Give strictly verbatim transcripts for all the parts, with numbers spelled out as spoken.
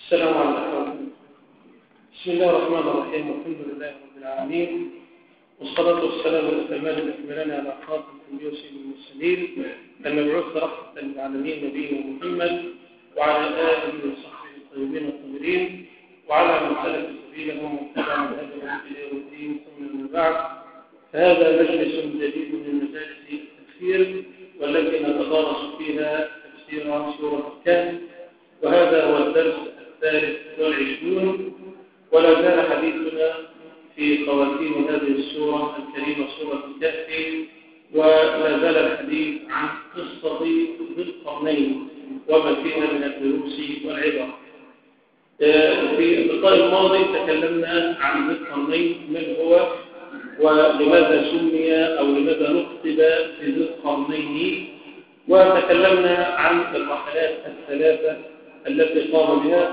السلام عليكم. بسم الله الرحمن الرحيم، والحمد لله رب العالمين، والصلاة والسلام والأتمان الأكملان على خاتم الأنبياء وسيد المرسلين المبعوث رحمة للعالمين نبينا محمد وعلى آله وصحبه الطيبين الطاهرين وعلى من سلك سبيلهم واتبع منهجهم إلى يوم الدين. ثم أما بعد، فهذا مجلس جديد من مجالس التفسير والتي نتدارس فيها تفسير سورة الكهف، وهذا هو الدرس الثالث والعشرون، ولا زال حديثنا في خواتيم هذه السورة الكريمة سورة الكهف، ولا زال الحديث عن قصة ذي القرنين وما فيها من الدروس والعبر. في اللقاء الماضي تكلمنا عن ذي القرنين، من هو ولماذا سمي أو لماذا نخطب بذي القرنين، وتكلمنا عن الرحلات الثلاثة التي قام بها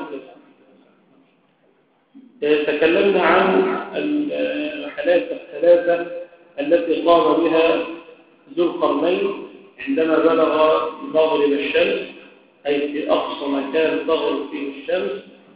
تكلمنا عن الرحلات الثلاثة التي قام بها ذو القرنين عندما بلغ مغرب الشمس، أي في أقصى مكان تغرب فيه الشمس،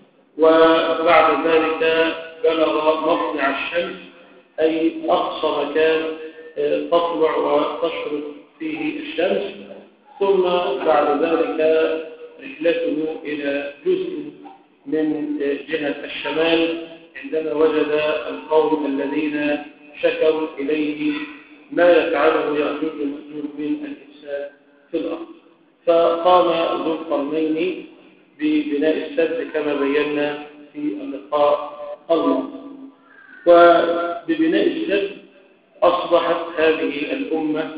وبعد ذلك بلغ مطلع الشمس، أي أقصى مكان تطلع وتشرق فيه الشمس، ثم بعد ذلك رحلته إلى جزء من جهة الشمال عندما وجد القوم الذين شكوا إليه ما يفعله يأجوج ومأجوج من الإفساد في الأرض، فقام ذو القرنين ببناء السد كما بينا في اللقاء الماضي. وببناء السد أصبحت هذه الأمة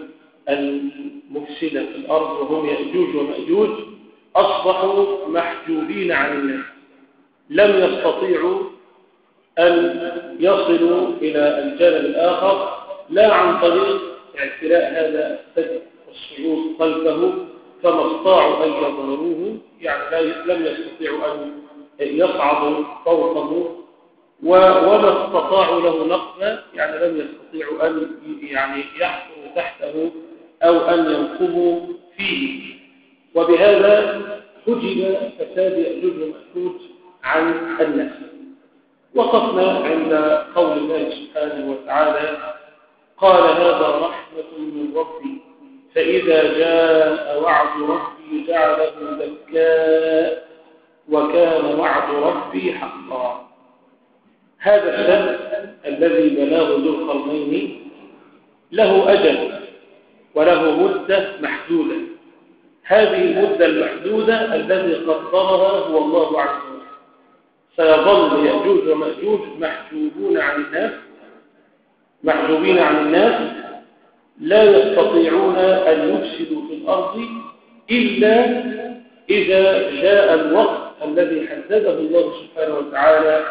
المفسدة في الأرض وهم يأجوج ومأجوج أصبحوا محجوبين عن الناس، لم يستطيعوا أن يصلوا إلى الجانب الآخر، لا عن طريق اعتلاء هذا السد والصعود خلفه، فما استطاعوا أن يظهروه، يعني لم يستطيعوا أن يصعدوا فوقه، وما استطاعوا له نقبة، يعني لم يستطيعوا أن يعني يحفروا تحته أو أن ينقبوا فيه، وبهذا حجب فساد يأجوج ومأجوج عن الناس. وقفنا عند قول الله سبحانه وتعالى: قال هذا رحمة من ربي فإذا جاء وعد ربي جعله دكاء وكان وعد ربي حقا. هذا السد الذي بلاه ذو القرنين له أجل وله مدة محدودة، هذه المدة المحدودة الذي قدرها هو الله عز وجل، سيظل يأجوج ومأجوج محجوبون عن الناس محجوبين عن الناس لا يستطيعون أن يفسدوا في الأرض إلا إذا جاء الوقت الذي حدده الله سبحانه وتعالى،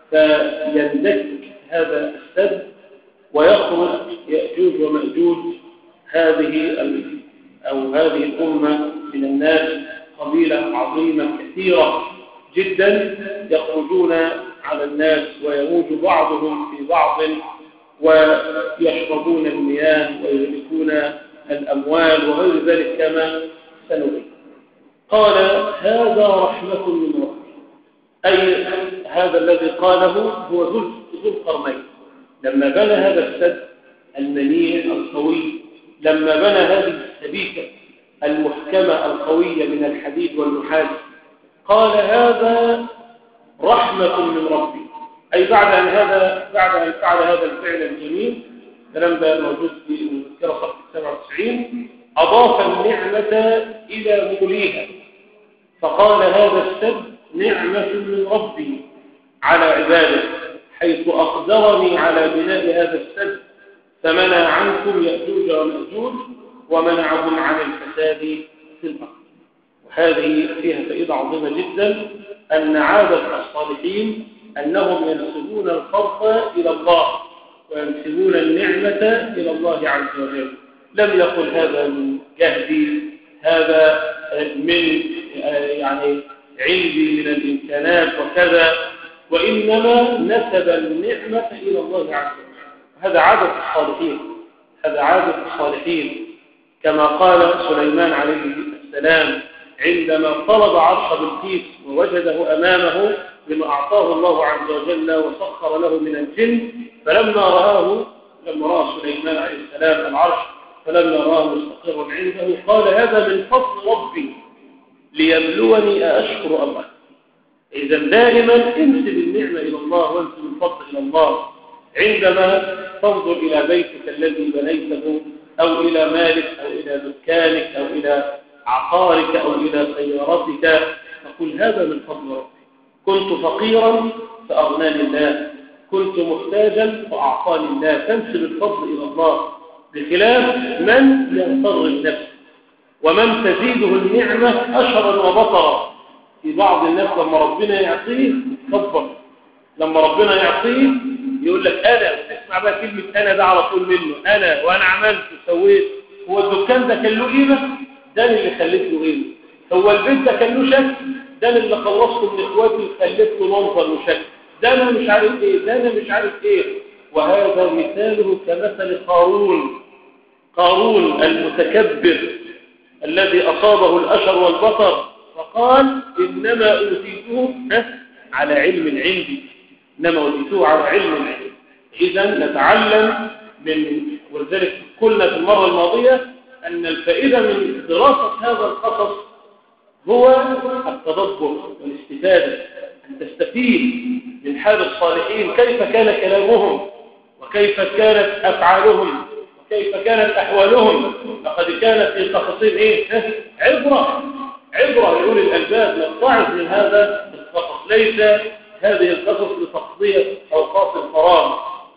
فيندك هذا السد ويخرج يأجوج ومأجوج هذه أو هذه الأمة من الناس، قبيلة عظيمة كثيرة جدا، يخرجون على الناس ويموج بعضهم في بعض ويشربون المياه ويهلكون الأموال وغير ذلك كما سنبين. قال هذا رحمة من ربي، أي هذا الذي قاله هو ذو القرنين لما بنى هذا السد المنيع القوي، لما بنى هذه السبيكة المحكمة القوية من الحديد والنحاس، قال هذا رحمة من ربي، أي بعد أن هذا بعد أن فعل هذا الفعل الجميل، الكلام ده موجود في المذكرة صفحة سبعة وتسعين، أضاف النعمة إلى موليها، فقال هذا السد نعمة من ربي على عباده، حيث أقدرني على بناء هذا السد فمنع عنكم يأجوج ومأجوج ومنعهم عن الفساد في الأرض. وهذه فيها فائدة عظيمة جدا، أن عادة الصالحين أنهم ينسبون الفضل إلى الله وينسبون النعمة إلى الله عز وجل، لم يقل هذا من جهدي، هذا من يعني عندي من الإمكانات وكذا، وإنما نسب النعمة إلى الله عز وجل. هذا عادة الصالحين، هذا عادة الصالحين، كما قال سليمان عليه السلام عندما طلب عرش بلقيس ووجده أمامه بما أعطاه الله عز وجل وسخر له من الجن، فلما رآه لما رأى سليمان عليه السلام العرش فلما رآه مستقرا عنده قال هذا من فضل ربي ليبلوني أأشكر أم أكفر. إذا دائما انسب النعمة إلى الله وانسب الفضل إلى الله. عندما تنظر إلى بيتك الذي بنيته أو إلى مالك أو إلى دكانك أو إلى عقارك أو إلى سيارتك تقول هذا من فضل ربي. كنت فقيرا فأغناني الله، كنت محتاجا فأعطاني الله. تنسب الفضل إلى الله، بخلاف من يغتر النفس ومن تزيده النعمة أشرا وبطرا. في بعض الناس لما ربنا يعطيه يكبر، لما ربنا يعطيه يقول لك أنا، وتسمع بقى كلمة أنا ده على طول منه، أنا وأنا عملت وسويت. هو الدكان ده كان له قيمة؟ ده اللي خليت له قيمة. هو البيت ده كان له شكل؟ ده اللي خلصته من إخواتي وخليت له منظر وشكل. ده أنا مش عارف إيه، ده أنا مش عارف إيه. وهذا مثاله كمثل قارون، قارون المتكبر الذي أصابه الأشر والبطر فقال إنما أوتيته على علم عندي، إنما أوتيته على علم عندي. إذن نتعلم من، ولذلك قلنا في المرة الماضية أن الفائدة من دراسة هذا القصص هو التدبر والاستفادة، أن تستفيد من حال الصالحين، كيف كان كلامهم وكيف كانت أفعالهم وكيف كانت أحوالهم. لقد كان في قصصهم إيه؟ عبرة عبرة لأولي الألباب. نتعظ من هذا القصص. ليس هذه القصص لتقضية أوقات الفراغ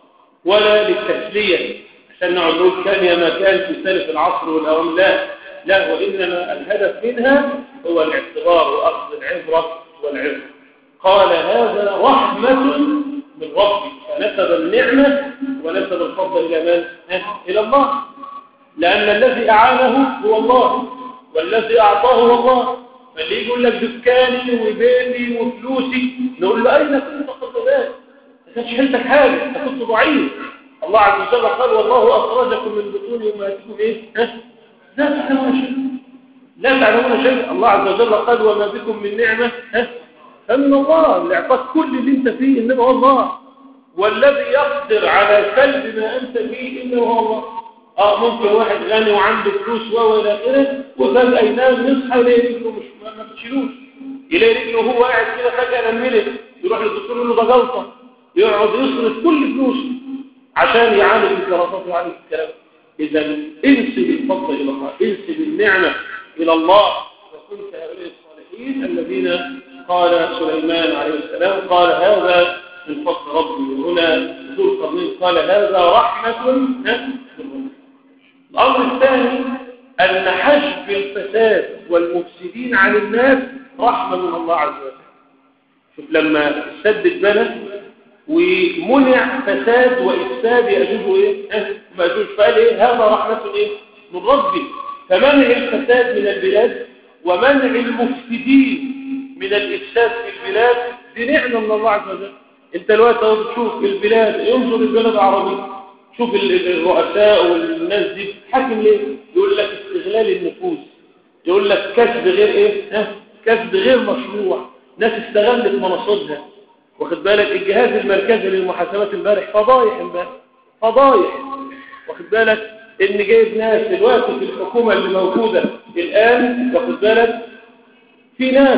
ولا للتسلية عشان نقعد نقول كان يا ما كان في سلف العصر والأوان، لا لا، وإنما الهدف منها هو الاعتبار وأخذ العبرة والعبرة. قال هذا رحمة من ربي، فنسب النعمة ونسب الفضل إلى من؟ إلى الله، لأن الذي أعانه هو الله والذي أعطاه هو الله. فاللي يقول لك دكاني وبيتي وفلوسي نقول له أين كنت قبل ذلك؟ ما كانش حيلتك حاجة، أنت كنت ضعيف. الله عز وجل قال والله أخرجكم من بطون أمهاتكم إيه؟ لا تعلمون شيء، لا تعلمون شيء. الله عز وجل قال وما بكم من نعمة فمن الله، اللي أعطاك كل اللي أنت فيه إنما هو الله، والذي يقدر على سلب ما أنت فيه إنه هو الله. اه ممكن واحد غني وعنده فلوس والى اخره وفجأة ينام يصحى يلاقي رجله مش ما بتشيلوش، يلاقي رجله وهو قاعد كده فجأة نملت، يروح للدكتور يقول له ده جلطة، يقعد يصرف كل فلوسه عشان يعالج الجلطات ويعالج الكلام. إذا انسب الفضل إلى الله، انسب النعمة إلى الله، وكنت هؤلاء الصالحين الذين قال سليمان عليه السلام قال هذا من فضل ربي. وهنا ذو القرنين قال هذا رحمة من ربي. الأمر الثاني أن حجب الفساد والمفسدين عن الناس رحمة من الله عز وجل. شوف لما السد اتبنى ومنع فساد وإفساد يأجوج إيه؟ مأجوج، فقال إيه؟ هذا رحمة إيه؟ من ربي. فمنع الفساد من البلاد ومنع المفسدين من الإفساد في البلاد دي نعمة من الله عز وجل. أنت دلوقتي اهو بتشوف البلاد، ينظر البلد العربية، شوف الرؤساء والناس دي حاكم ليه؟ يقول لك استغلال النفوس، يقول لك كسب غير ايه؟ ها؟ كسب غير مشروع، ناس استغلت مناصبها. واخد بالك الجهاز المركزي للمحاسبات امبارح فضايح، امبارح فضايح. واخد بالك ان جايب ناس دلوقتي في الحكومه اللي موجوده الان، واخد بالك في ناس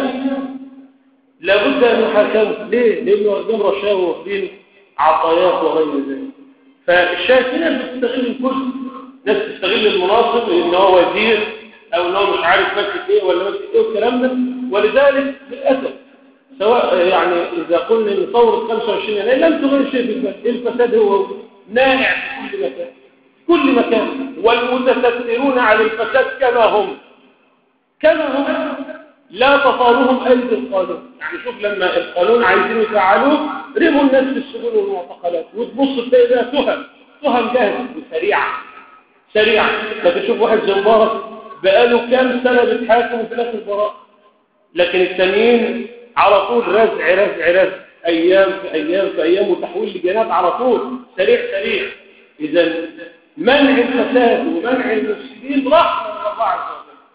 لابد ان يحاكموا. ليه؟ لانه واخدين رشاوى واخدين عطايات وغير ذلك. فالشاهد في ناس بتستغل الكرسي، ناس تستغل المناصب ان هو وزير او ان هو مش عارف ماسك ايه ولا ماسك ايه والكلام ده. ولذلك للاسف سواء يعني اذا قلنا ان ثوره خمسة وعشرين يناير لم تغير شيء في البلد، الفساد هو نائع في كل مكان، كل مكان، والمتسترون على الفساد كما هم كما هم لا تطالهم ايدي القانون. يعني شوف لما القانون عايزين يفعلوه رموا الناس في السجون والمعتقلات، وتبص تلاقي ده تهم تهم جاهزه وسريعه سريعه. فتشوف واحد زي مبارك بقاله كام سنه بيتحاكم وفي الاخر براء، لكن التانيين على طول رزع رزع رزع، ايام في ايام في ايام، وتحويل لجنات على طول سريع سريع. اذا منع الفساد ومنع المفسدين رحمه من الله عز وجل.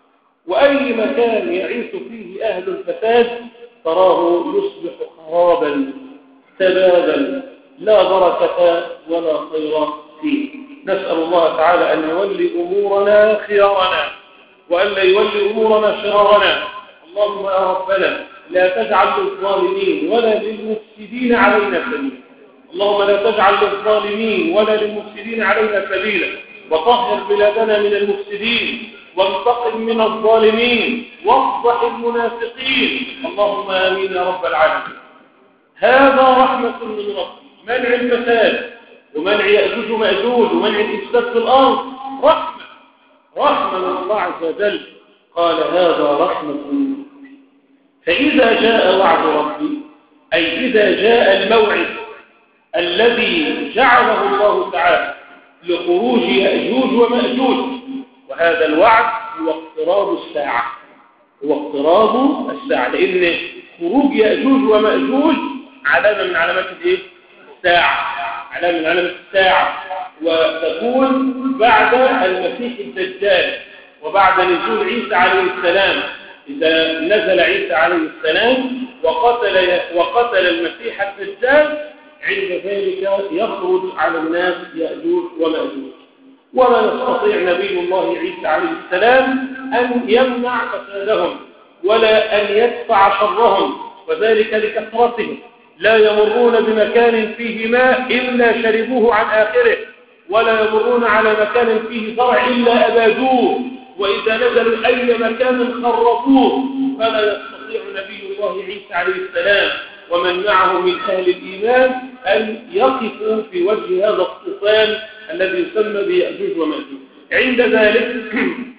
وأي مكان يعيش فيه أهل الفساد تراه يصبح خرابا سبابا لا بركة ولا خير فيه. نسأل الله تعالى أن يولي أمورنا خيارنا وأن لا يولي أمورنا شرارنا. اللهم يا ربنا لا تجعل للظالمين ولا للمفسدين علينا سبيلا. اللهم لا تجعل للظالمين ولا للمفسدين علينا سبيلا، وطهر بلادنا من المفسدين، وانتقم من الظالمين، واصلح المنافقين. اللهم آمين يا رب العالمين. هذا رحمة من ربي، منع الفساد ومنع يأجوج ومأجوج ومنع الإفساد في الأرض رحمة رحمة من الله عز وجل. قال هذا رحمة من ربي. فإذا جاء وعد ربي، أي إذا جاء الموعد الذي جعله الله تعالى لخروج يأجوج ومأجوج، وهذا الوعد هو اقتراب الساعة، هو اقتراب الساعة، لأن خروج يأجوج ومأجوج علامة من علامات الايه؟ الساعة، علامة من علامات الساعة، وتكون بعد المسيح الدجال وبعد نزول عيسى عليه السلام. إذا نزل عيسى عليه السلام وقتل وقتل المسيح الدجال، عند ذلك يخرج على الناس يأجوج ومأجوج، ولا يستطيع نبي الله عيسى عليه السلام أن يمنع فسادهم ولا أن يدفع شرهم، وذلك لكثرتهم. لا يمرون بمكان فيه ماء إلا شربوه عن آخره، ولا يمرون على مكان فيه زرع إلا أبادوه، وإذا نزلوا أي مكان خربوه. فلا يستطيع نبي الله عيسى عليه السلام ومن معه من أهل الإيمان أن يقفوا في وجه هذا الطوفان الذي يسمى بيأجوج ومأجوج. عند ذلك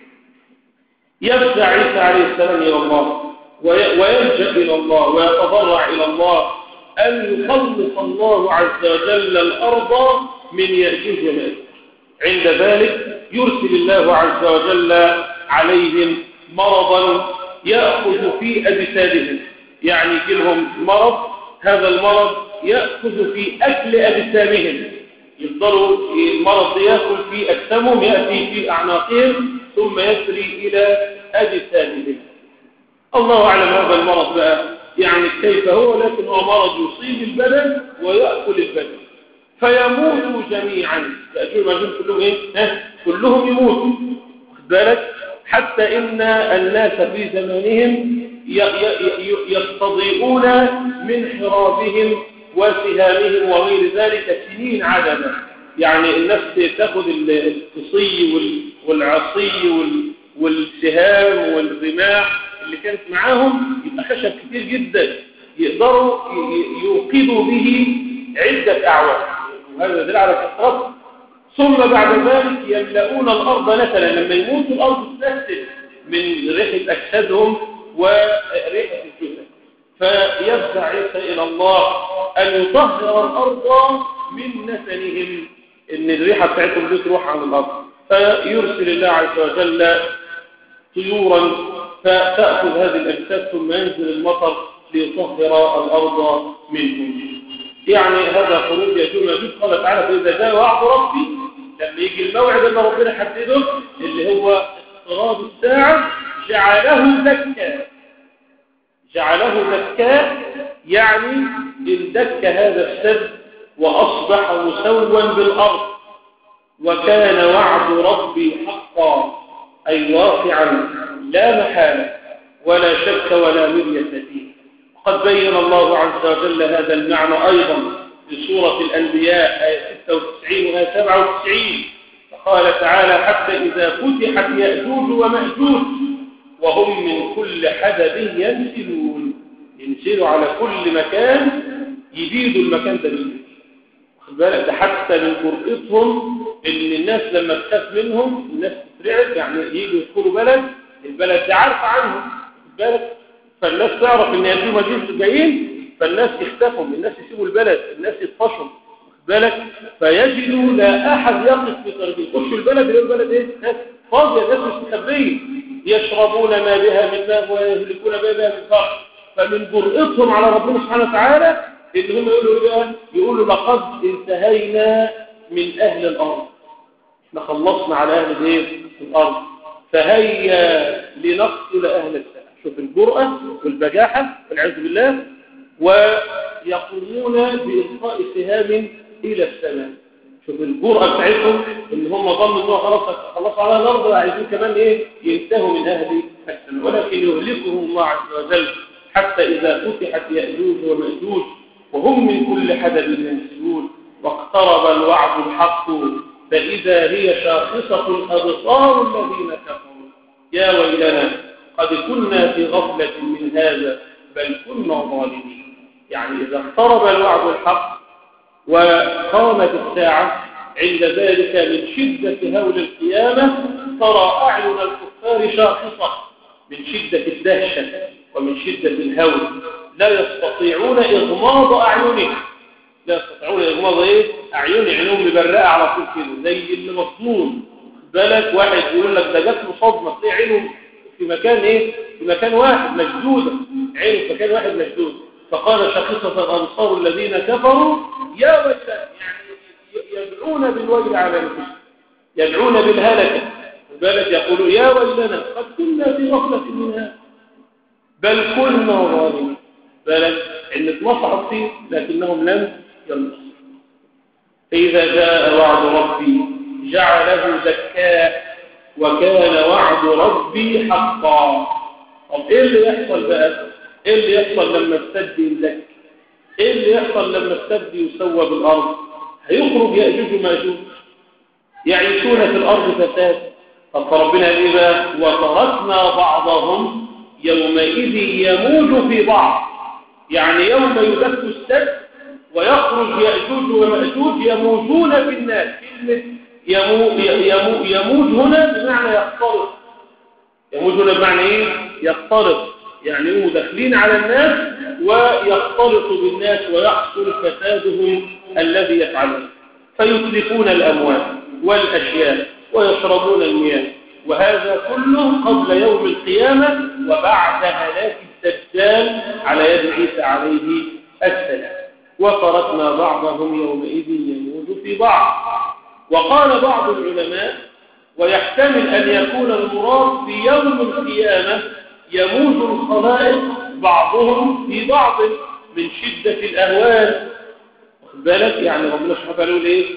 يفزع عيسى عليه السلام إلى الله ويلجأ إلى الله ويتضرع إلى الله أن يخلص الله عز وجل الأرض من يأجوج ومأجوج. عند ذلك يرسل الله عز وجل عليهم مرضا يأخذ في أجسادهم، يعني يجي لهم مرض، هذا المرض يأخذ في أكل أجسامهم، يفضلوا المرض يأكل في أجسامهم، يأتي في أعناقهم ثم يسري إلى أجسادهم. الله أعلم هذا المرض بقى يعني كيف هو، لكن هو مرض يصيب البدن ويأكل البدن فيموتوا جميعا. يأجوج ومأجوج كلهم إيه؟ ها؟ كلهم يموتوا، خد بالك، حتى إن الناس في زمانهم يستضيئون من حرابهم وسهامهم وغير ذلك سنين عددا. يعني الناس تأخذ القصي والعصي والسهام والرماح اللي كانت معاهم، يبقى خشب كتير جدا يقدروا يوقظوا به عدة أعوام، وهذا يدل على كثرته. ثم بعد ذلك يملؤون الأرض نسلا، لما يموتوا الأرض تنسل من ريحة أجسادهم وريحة الجثث. فيفزع عيسى إلى الله أن يطهر الأرض من نسلهم، إن الريحة بتاعتهم دي تروح عن الأرض. فيرسل الله عز وجل طيورا فتأخذ هذه الأجساد ثم ينزل المطر ليطهر الأرض منهم. يعني هذا خروج يأجوج ومأجوج. قال تعالى فإذا جاء وعد ربي، لما يجي الموعد اللي ربنا حدده اللي هو اقتراب الساعة، جعله دكا. جعله دكا يعني اندك هذا السد وأصبح مسوا بالأرض. وكان وعد ربي حقا، أي واقعا لا محالة ولا شك ولا مرية فيه. وقد بين الله عز وجل هذا المعنى أيضا في سورة الأنبياء آية ستة وتسعين وآية سبعة وتسعين، فقال تعالى حتى إذا فتحت يأجوج ومأجوج وهم من كل حدب ينسلون، ينسلوا على كل مكان، يبيدوا المكان ده بيه. خد بالك، ده حتى من قرئتهم ان الناس لما تخاف منهم الناس تترعب، يعني يجوا يدخلوا بلد البلد ده عارفه عنهم، خد بالك، فالناس تعرف ان يأجوج ومأجوج جايين، فالناس يختفوا، الناس يسيبوا البلد، الناس يطفشوا، خد بالك، فيجدوا لا احد يقف في طريقهم، يخشوا البلد يلاقوا البلد ايه؟ فاضيه، الناس مستخبيه، يشربون ما بها من ماء ويهلكون بها من فقر. فمن جرأتهم على ربنا سبحانه وتعالى ان هم يقولوا ايه؟ يقولوا لقد انتهينا من اهل الارض، احنا خلصنا على اهل الايه؟ الارض. فهيا لنقتل أهل الساعة. شوف الجرأة والبجاحة والعياذ بالله، ويقومون بإلقاء سهام إلى السماء. شوف الجرأة بتاعتهم إن هم ظنوا إنه خلاص خلاص على الأرض، عايزين كمان إيه ينتهوا من أهل السماء، ولكن يهلكهم الله عز وجل حتى إذا فتحت يأجوج ومأجوج وهم من كل حدب ينسلون واقترب الوعد الحق فإذا هي شاخصة الأبصار الذين كفروا يا ويلنا قد كنا في غفلة من هذا بل كنا ظالمين. يعني إذا اقترب الوعد الحق وقامت الساعة عند ذلك من شدة هول القيامة ترى أعين الكفار شاخصة من شدة الدهشة ومن شدة الهول، لا يستطيعون إغماض أعينهم، لا يستطيعون إغماض إيه؟ أعين عينهم مبرقة على طول كده زي اللي مصدوم. بالك واحد يقول لك ده جات له صدمة تلاقي عينه في مكان إيه؟ في مكان واحد مشدودة، عينه في مكان واحد مشدود. فقال شاخصة الأبصار الذين كفروا يا ويلنا، يعني يدعون بالويل على الكفر، يدعون بالهلكة. بالك يقولوا يا ويلنا قد كنا في غفلة منها بل كنا ظالمين. بالك إن اتنصحت فيه لكنهم لم ينصحوا. فإذا جاء وعد ربي جعله دكاء وكان وعد ربي حقا. طب إيه اللي يحصل بقى؟ إيه اللي يحصل لما السد يندك؟ إيه اللي يحصل لما السد يسوى بالأرض؟ هيخرج يأجوج وماجوج يعيشون في الأرض فساد. طب ربنا قال إيه بقى؟ وتركنا بعضهم يومئذ يموج في بعض، يعني يوم يدك السد ويخرج يأجوج ومأجوج يموجون في الناس. كلمة يمو يمو يموج هنا بمعنى يختلط، يموج هنا بمعنى إيه؟ يختلط، يعني هم داخلين على الناس ويختلط بالناس ويحصل فسادهم الذي يفعلون، فيتلفون الأموال والأشياء ويشربون المياه، وهذا كله قبل يوم القيامة وبعد هلاك الدجال على يد عيسى عليه السلام. وتركنا بعضهم يومئذ يموج في بعض. وقال بعض العلماء ويحتمل أن يكون المراد في يوم القيامة يموج الخلائق بعضهم في بعض من شدة الأهوال. واخد بالك؟ يعني ربنا سبحانه وتعالى يقول إيه؟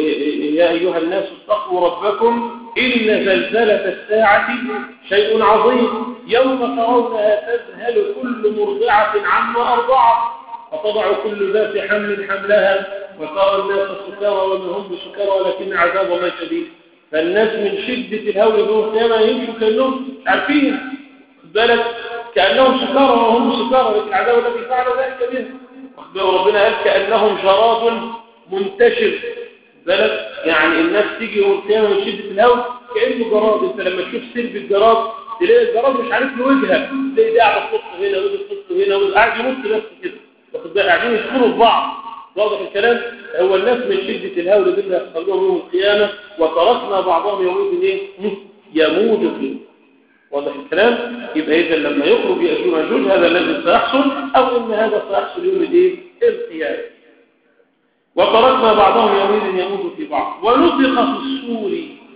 يا أيها الناس اتقوا ربكم إن زلزلة الساعة شيء عظيم يوم ترونها تذهل كل مرضعة عما أرضعت وتضع كل ذات حمل حملها وترى الناس سكارى وما هم بسكارى ولكن عذاب الله شديد. فالناس من شدة الهول يوم القيامة يمشوا كأنهم عارفين، خد بالك، كأنهم سكارى وهم سكارى لكن العذاب الذي فعل ذلك بهم. وربنا قال كأنهم جراد منتشر. بالك يعني الناس تيجي يوم القيامة من شدة الهول كأنه جراد. انت لما تشوف سلب الجراد تلاقي الجراد مش عارف له وجهه، تلاقي ده قاعد تحط هنا وده تحط هنا وده قاعد يمط بس كده، واخد بالك، قاعدين يدخلوا في بعض. واضح الكلام؟ هو الناس من شدة الهول دي اللي هيحصل لهم يوم القيامة وتركنا بعضهم يومئذ ايه؟ يموج فيه. واضح الكلام؟ يبقى إذا لما يخرج يأجوج ومأجوج هذا الذي سيحصل، أو إن هذا سيحصل يوم الايه؟ القيامة. وتركنا بعضهم يومئذ يموج في بعض ونفخ في الصور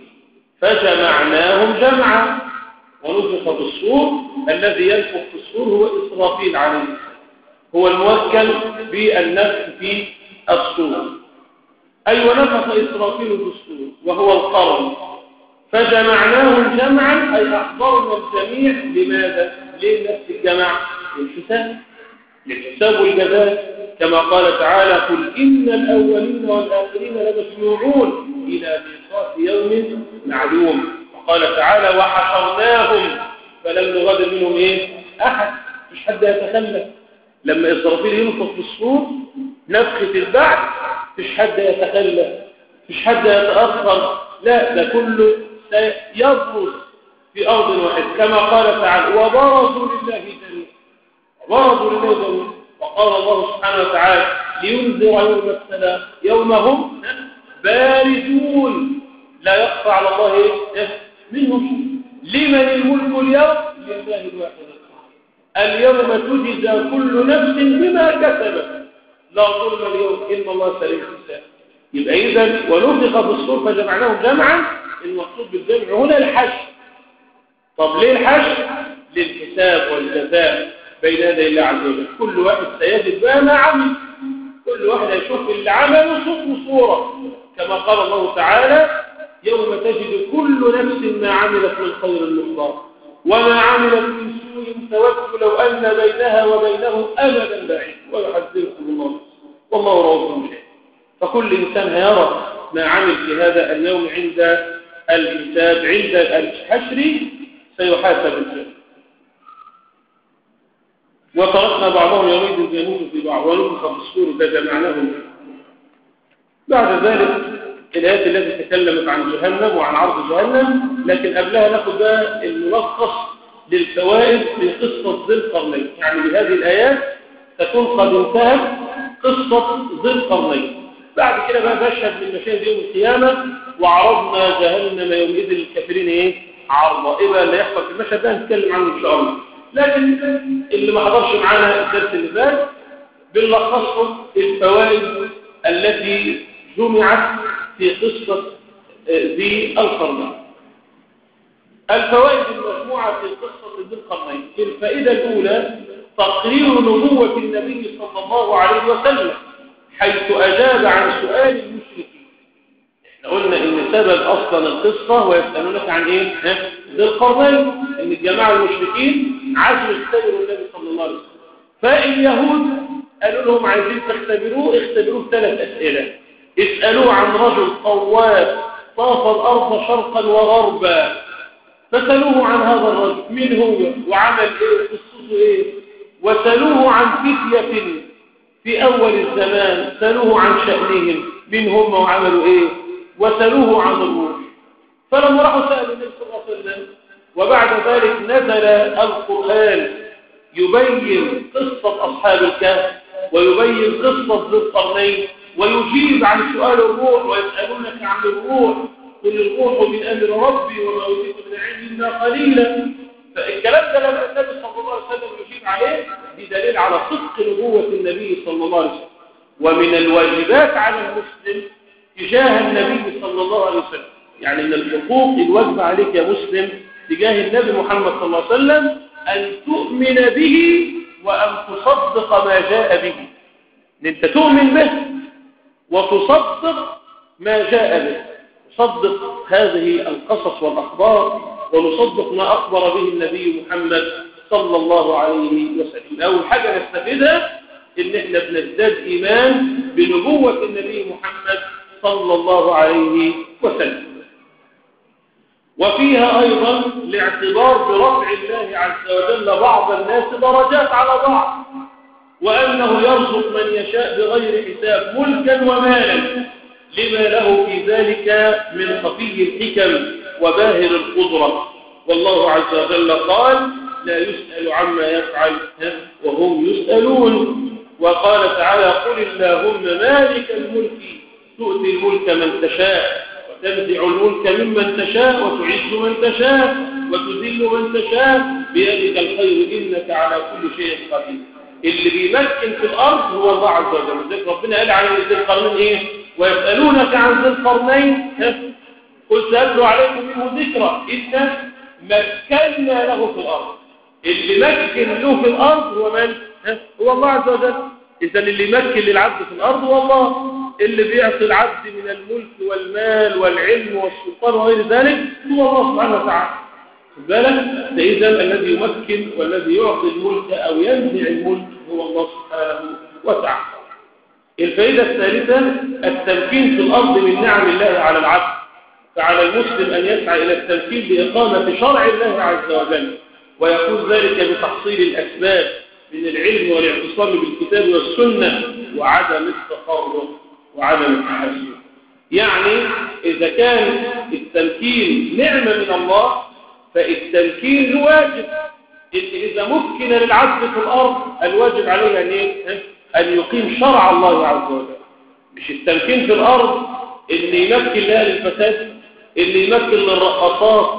فجمعناهم جمعا. ونفخ في الصور، الذي ينفخ في الصور هو إسرافيل عليه السلام، هو الموكل بالنفخ في الصور. أي ونفخ إسرافيل في الصور وهو القرن فجمعناهم جمعا، أي أحضرنا الجميع. لماذا؟ ليه نفس الجمع؟ للحساب، للحساب والجزاء، كما قال تعالى قل إن الأولين والآخرين لمجموعون إلى ميقات يوم معلوم. وقال تعالى وحشرناهم فلم نغادر منهم إيه؟ أحد، مش حد يتخلف. لما إسرافيل ينفخ في الصور نفخة البعث مش حد يتخلف، مش حد يتأخر، لا، ده كله سيبرز في أرض واحد، كما قال تعالى وبرزوا لله جميعا، وبرزوا لله جميعا. وقال الله سبحانه وتعالى لينذر يوم السلام يوم هم بارزون لا يخفى على الله إيه؟ منهم شيء. لمن الملك اليوم؟ لله الواحد القهار. اليوم تجزى كل نفس بما كسبت لا ظلم اليوم إن الله سريع الحساب. يبقى إذا ونفخ في الصور فجمعناهم جمعا. المقصود بالجمع هنا الحشر، طب ليه الحشر؟ للحساب والجزاء بين يدي الله عز وجل. كل واحد سيجد بقى ما عمل، كل واحد يشوف اللي عمله صوت وصورة، كما قال الله تعالى يوم تجد كل نفس ما عملت من خير محضر وما عملت من سوء تود لو أن بينها وبينه أمدا بعيد ويحذركم الله والله رؤوف رحيم. فكل إنسان هيرى ما عمل في هذا اليوم عند الحساب، عند الحشر سيحاسب الجميع. وتركنا بعضهم يومئذ يموت في بعض ونفخ في الصور فجمعناهم. بعد ذلك الآيات التي تكلمت عن جهنم وعن عرض جهنم، لكن قبلها ناخذ بقى الملخص للفوائد في قصة ذي القرنين. يعني بهذه الآيات تكون قد انتهت قصة ذي القرنين. بعد كده بقى بشهد من مشاهد يوم القيامة وعرضنا جهنم يومئذ للكافرين ايه عرضا. ايه بقى اللي يحصل في المشهد ده هنتكلم عنه ان شاء الله. لكن اللي ما حضرش معانا الدرس اللي فات بنلخصه الفوائد التي جمعت في قصة ذي القرنين. الفوائد المجموعة في قصة ذي القرنين: الفائدة الأولى تقرير نبوة النبي صلى الله عليه وسلم حيث أجاب عن سؤال المشركين. احنا قلنا ان سبب اصلا القصة ويسألونك عن ايه ذي القرنين، ان الجماعة المشركين عايزوا يختبروا النبي صلى الله عليه وسلم، فاليهود قالوا لهم عايزين تختبروه اختبروه ثلاث أسئلة. اسألوه عن رجل طواف طاف الأرض شرقا وغربا، فسألوه عن هذا الرجل من هو وعمل ايه قصته ايه، وسألوه عن فتية في أول الزمان سألوه عن شأنهم من هم وعملوا ايه، وسألوه عن الروح. فلما راحوا سألوا النبي صلى الله عليه وسلم وبعد ذلك نزل القرآن يبين قصة أصحاب الكهف ويبين قصة ذي القرنين ويجيب عن سؤال الروح ويسألونك عن الروح قل الروح من أمر ربي وما أوتيت من علم إلا قليلا. فالكلام ده لما النبي صلى الله عليه وسلم يجيب عليه بدليل على صدق نبوة النبي صلى الله عليه وسلم. ومن الواجبات على المسلم تجاه النبي صلى الله عليه وسلم، يعني من الحقوق الواجبة عليك يا مسلم تجاه النبي محمد صلى الله عليه وسلم أن تؤمن به وأن تصدق ما جاء به. أن أنت تؤمن به وتصدق ما جاء به، تصدق هذه القصص والأخبار ونصدق ما أخبر به النبي محمد صلى الله عليه وسلم. أول حاجة نستفيدها إن إحنا بنزداد إيمان بنبوة النبي محمد صلى الله عليه وسلم. وفيها أيضا الاعتبار برفع الله عز وجل بعض الناس درجات على بعض، وأنه يرزق من يشاء بغير حساب ملكا ومالا لما له في ذلك من خفي الحكم وباهر القدرة. والله عز وجل قال لا يسأل عما يفعل وهم يسألون. وقال تعالى قل اللهم مالك الملك تؤتي الملك من تشاء وتنزع الملك ممن تشاء وتعز من تشاء وتذل من تشاء بيدك الخير إنك على كل شيء قدير. اللي بيمكن في الأرض هو الله عز وجل. ذلك ربنا قال على ذي القرنين إيه ويسألونك عن ذي القرنين قل سأتلو عليكم منه ذكرى إن مكنا له في الأرض. اللي مكن له في الأرض هو من؟ هو الله عز وجل. إذن اللي يمكن للعبد في الأرض هو الله. اللي بيعطي العبد من الملك والمال والعلم والسلطان وغير ذلك هو الله سبحانه وتعالى. بالك إذن الذي يمكن والذي يعطي الملك أو ينزع الملك هو الله سبحانه وتعالى. الفائدة الثالثة التمكين في الأرض من نعم الله على العبد، فعلى المسلم أن يسعى إلى التمكين بإقامة شرع الله عز وجل، ويكون ذلك بتحصيل الأسباب من العلم والاعتصام بالكتاب والسنة وعدم التقرب وعدم التحسن. يعني إذا كان التمكين نعمة من الله فالتمكين واجب. إذا مكن للعبد في الأرض الواجب عليه أن إيه؟ أن يقيم شرع الله عز وجل. مش التمكين في الأرض اللي يمكن لها للفساد، اللي يمكن للرقصات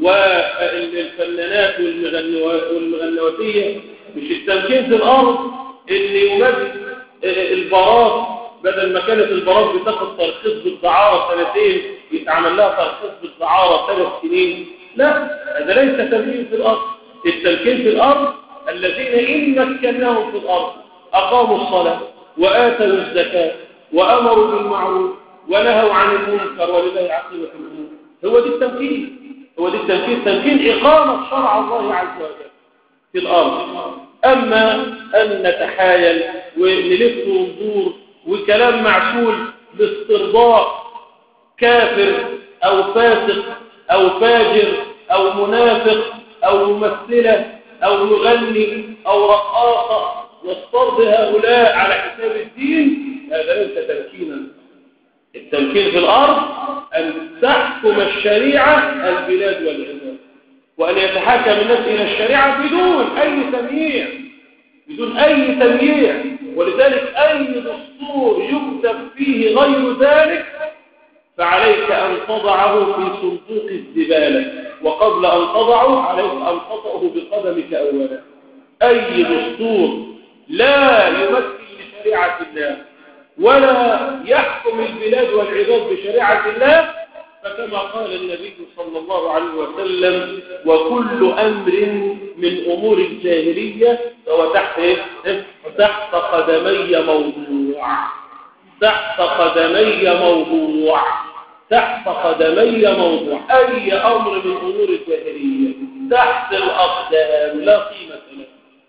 والفنانات والمغنواتية. مش التمكين في الأرض اللي يمكن البارات، بدل ما كانت البارات بتاخد ترخيص بالدعارة سنتين يتعمل لها ترخيص بالدعارة ثلاث سنين. لا، هذا ليس تمكين في الأرض. التمكين في الأرض الذين إن مكناهم في الأرض أقاموا الصلاة وآتوا الزكاة وأمروا بالمعروف ونهوا عن المنكر ولله عاقبة الأمور. هو دي التمكين، هو دي التمكين، تمكين إقامة شرع الله عز وجل في الأرض. أما أن نتحايل ونلف وندور وكلام معسول باسترضاء كافر أو فاسق أو فاجر أو منافق أو ممثلة أو مغني أو رقاصة واسترض هؤلاء على حساب الدين، هذا ليس تمكينا. التمكين في الأرض أن تحكم الشريعة البلاد والعباد، وأن يتحاكم الناس إلى الشريعة بدون أي تمييع، بدون أي تمييع. ولذلك أي دستور يكتب فيه غير ذلك فعليك أن تضعه في صندوق الزبالة، وقبل أن تضعه عليك أن تطأه بقدمك أولا. أي دستور لا يمثل لشريعة الله ولا يحكم البلاد والعباد بشريعة الله، فكما قال النبي صلى الله عليه وسلم: وكل أمر من أمور الجاهلية فهو تحت تحت قدمي موضوع، تحت قدمي موضوع، تحت قدمي موضوع. أي أمر من أمور الجاهلية تحت الأقدام لا قيمة له.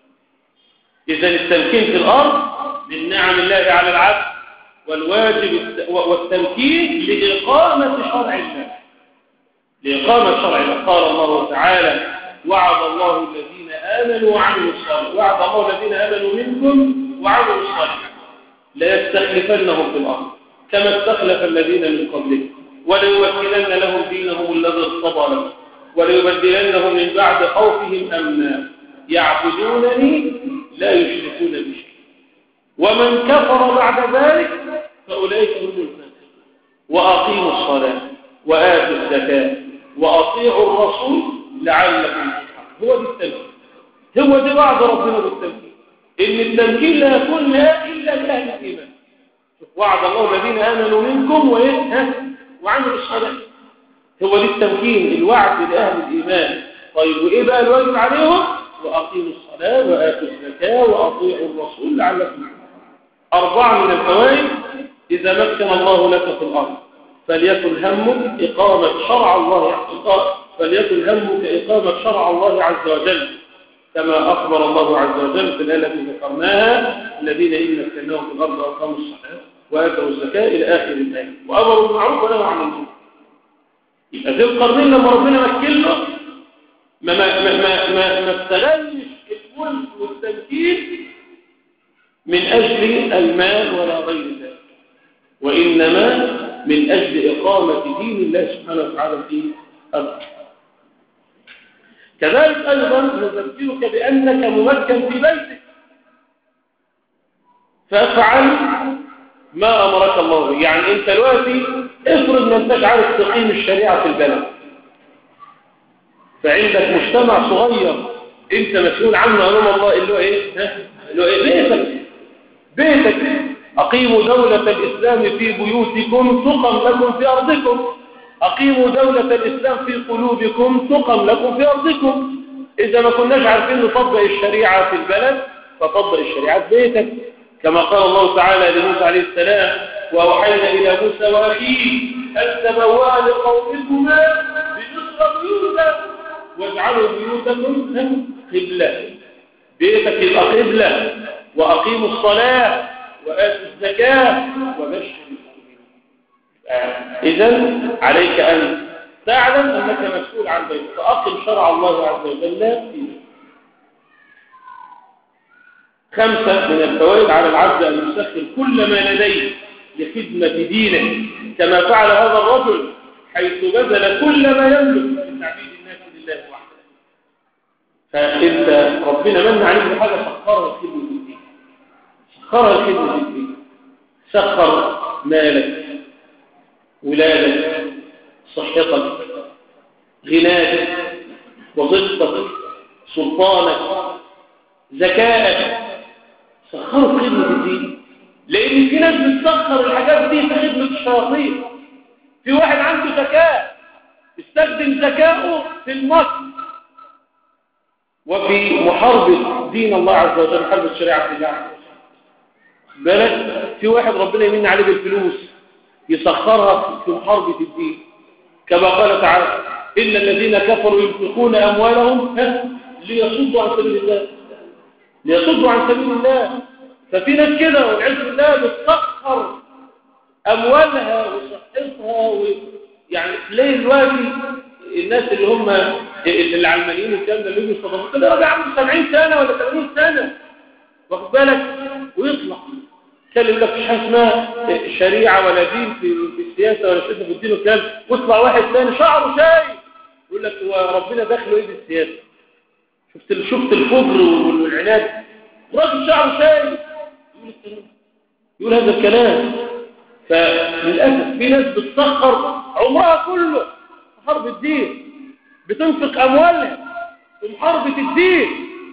إذن التمكين في الأرض من نعم الله على العبد، والواجب والتمكين لإقامة شرع الله، لإقامة شرع الله. قال الله تعالى: وعد الله الذين آمنوا وعملوا الصالحات، وعد الله الذين آمنوا منكم وعملوا الصالحات لا يستخلفنهم في الأرض كما استخلف الذين من قبلهم وليمكنن لهم دينهم الذي ارتضى لهم وليبدلنهم من بعد خوفهم أمنا يعبدونني لا يشركون بي شيئا ومن كفر بعد ذلك فأولئك هم الفاسقون. وأقيموا الصلاة وآتوا الزكاة وأطيعوا الرسول لعلكم ترحمون. هو دي التمكين، هو دي وعد ربنا بالتمكين، إن التمكين لا يكون لا إلا لأهل الإيمان. وعد الله الذين آمنوا منكم وعملوا الصالحات، هو دي التمكين، الوعد لأهل الإيمان. طيب وإيه بقى الواجب عليهم؟ وأقيموا الصلاة وآتوا الزكاة وأطيعوا الرسول لعلكم ترحمون. أربعة من الفوائد: إذا مكن الله لك في الأرض فليكن همك إقامة شرع الله، فليكن همك إقامة شرع الله عز وجل، كما أخبر الله عز وجل في الآية التي ذكرناها: الذين إن مكناهم في الأرض أقاموا الصلاة وآتوا الزكاة إلى آخر الآية وأمروا بالمعروف ونهوا عن المنكر. يبقى ذي القرنين لما ربنا مكن له ما ما ما ما, ما استغلش الملك والتمكين من أجل المال ولا غير ذلك، وإنما من أجل إقامة دين الله سبحانه وتعالى في الأرض. كذلك أيضا نذكرك بأنك ممكن في بيتك، فافعل ما أمرك الله به. يعني أنت دلوقتي افرض ما أنتش عارف تقيم الشريعة في البلد، فعندك مجتمع صغير أنت مسؤول عنه أمام الله، اللي هو إيه؟ اللي هو إيه؟ بيتك بيتك أقيموا دولة الإسلام في بيوتكم تقم لكم في أرضكم، أقيموا دولة الإسلام في قلوبكم تقم لكم في أرضكم. إذا ما كناش عارفين نطبق الشريعة في البلد فطبق الشريعة في بيتك، كما قال الله تعالى لموسى عليه السلام: وأوحينا إلى موسى وأخيه أن تبوأ لقومكما بمصر بيوتا واجعلوا بيوتكم قبلة. بيتك يبقى قبلة، وأقيموا الصلاة وآتوا الزكاة وبشر المؤمنين. إذن عليك أن تعلم أنك مسؤول عن بيتك، فأقم شرع الله عز وجل فيه. خمسة من الفوائد: على العبد أن يسخر كل ما لديه لخدمة دينه، كما فعل هذا الرجل حيث بذل كل ما يملك من تعبيد الناس لله وحده. فأنت ربنا من عليك بحاجة سخرها لخدمة الدين، سخرها لخدمة الدين، سخر مالك، ولادك، صحتك، غناك، وظيفتك، سلطانك، ذكائك، سخروا في خدمة الدين. لأن في ناس بتسخر الحاجات دي في خدمة الشياطين. في واحد عنده ذكاء استخدم ذكائه في المكر وفي محاربة دين الله عز وجل، محاربة شريعة الله عز وجل. بالك في واحد ربنا يمن عليه بالفلوس يسخرها في محاربة الدين، كما قال تعالى إن الذين كفروا ينفقون أموالهم ليصدوا عن سبيل الله، ليصدوا عن سبيل الله. ففي ناس كده والعياذ بالله بتسخر أموالها وصحتها و... يعني تلاقي دلوقتي الناس اللي هم العلمانيين والكلام ده اللي يجوا يستضيفوا كده راجل عنده سبعين سنة ولا ثمانين سنة واخد بالك ويطلع يتكلم لك مش حاجه اسمها شريعه ولا دين في في السياسه ولا سياسه في الدين والكلام، ويطلع واحد ثاني شعره شايب يقول لك هو ربنا داخله ايه بالسياسه. شفت شفت الفجر والعناد، راجل شعره شايب يقول الكلام، يقول هذا الكلام. فللاسف في ناس بتسخر عمرها كله في حرب الدين، بتنفق اموالها في محاربه الدين.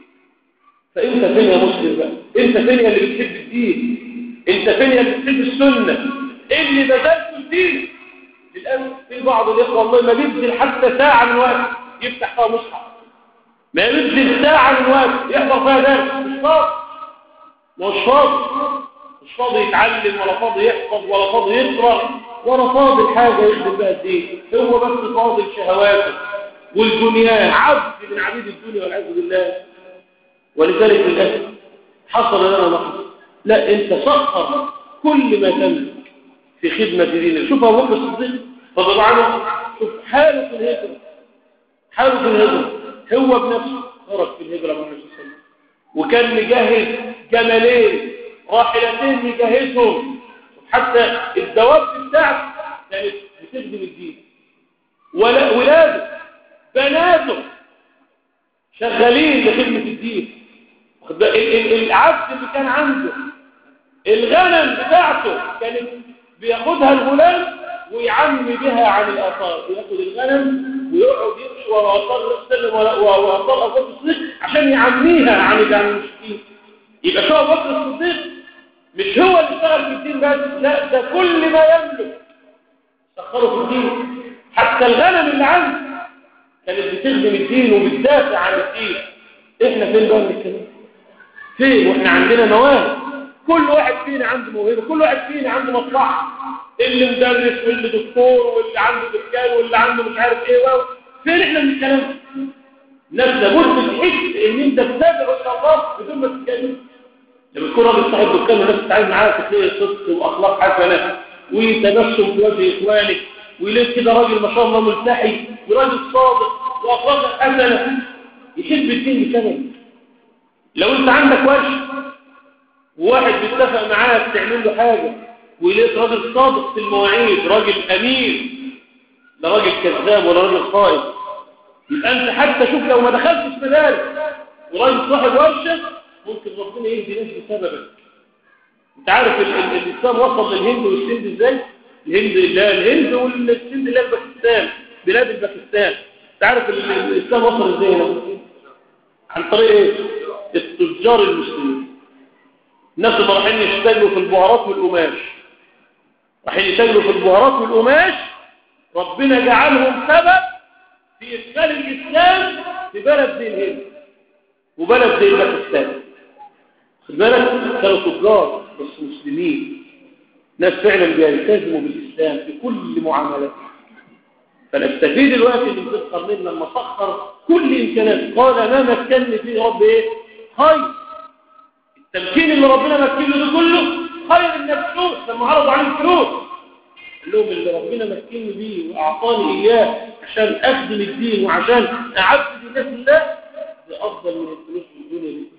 فانت فين يا مسلم بقى؟ انت فين يا اللي بتحب الدين؟ انت فين يا اللي بتحب السنه؟ اللي بذلت الدين. للاسف في بعض الاخوه والله ما بيبذل حتى ساعه من وقت يفتح فيها مصحف، ما بيبذل ساعه من وقت يحضر فيها درس، مش فاضي، مش فاضي مش فاضي يتعلم ولا فاضي يحفظ ولا فاضي يقرا ولا فاضي حاجه يخدم بها الدين، هو بس فاضي شهواته والدنيا، عبد من عبيد الدنيا والعياذ بالله. ولذلك للاسف حصل لنا ما حصل. لا، انت سخر كل ما تملك في خدمه دينك. شوف ابو بكر الصديق رضي الله عنه، شوف حاله في الهجره، حاله في الهجره هو بنفسه خرج في الهجره مع النبي صلى الله عليه وسلم، وكان مجهز جملين راحلتين مجهزهم، حتى الدواب بتاعته كانت بتخدم الدين، ولا ولاده بناته شغالين لخدمه الدين. العبد اللي كان عنده الغنم بتاعته كانت بياخدها الغلام ويعمي بها عن الآثار، ياخد الغنم ويقعد يمشي ورا آثار السلم وآثار أبو بكر الصديق عشان يعميها عن المشركين. يبقى شو أبو بكر الصديق مش هو اللي اشتغل في الدين بس، لا ده كل ما يملك سخره في الدين. حتى الغنم اللي عنده كانت بتخدم الدين وبتدافع عن الدين. احنا فين بقى من الكلام؟ فين واحنا عندنا مواهب؟ كل واحد فينا عنده موهبه، كل واحد فينا عنده مصلحه، اللي مدرس واللي دكتور واللي عنده دكان واللي عنده مش عارف ايه و... فين احنا من الكلام؟ الناس لابد تحس ان انت بتدعو الى الله بدون ما تتكلم. لما تكون راجل صاحب دكان والناس تتعامل معاه تلاقي صدق واخلاق حسنه وتبسم في وجه اخوانك، ويلاقي كده راجل ما شاء الله ملتحي وراجل صادق واخلاقه حسنه، يحب الدين بسبب. لو انت عندك ورشه وواحد بيتفق معاك تعمل له حاجه ويلاقي راجل صادق في المواعيد، راجل امين، لا راجل كذاب ولا راجل خائن، يبقى انت حتى شوف لو ما دخلتش مدارس وراجل صاحب ورشه ممكن ربنا يهدي ناس بسببك. انت عارف الاسلام وصل للهند والسند ازاي؟ الهند لا الهند والسند لا الباكستان، بلاد الباكستان. انت عارف الاسلام وصل ازاي هنا؟ عن طريق ايه؟ التجار المسلمين. الناس اللي رايحين يشتغلوا في البهارات والقماش، رايحين يشتغلوا في البهارات والقماش، ربنا جعلهم سبب في ادخال الاسلام في بلد زي الهند وبلد زي باكستان. خد بالك كانوا تجار بس مسلمين، ناس فعلا بيلتزموا بالاسلام في كل معاملاتهم. فنستفيد الوقت اللي بتسخر منا لما سخر كل امكانات. قال ما مكنني فيه رب ايه؟ خير. التمكين اللي ربنا مكن له ده كله خير من الفلوس. لما عرضوا عليه الفلوس قال لهم اللي ربنا مكنني بيه واعطاني اياه عشان اخدم الدين وعشان اعبد الناس لله ده افضل من الفلوس والدنيا دي.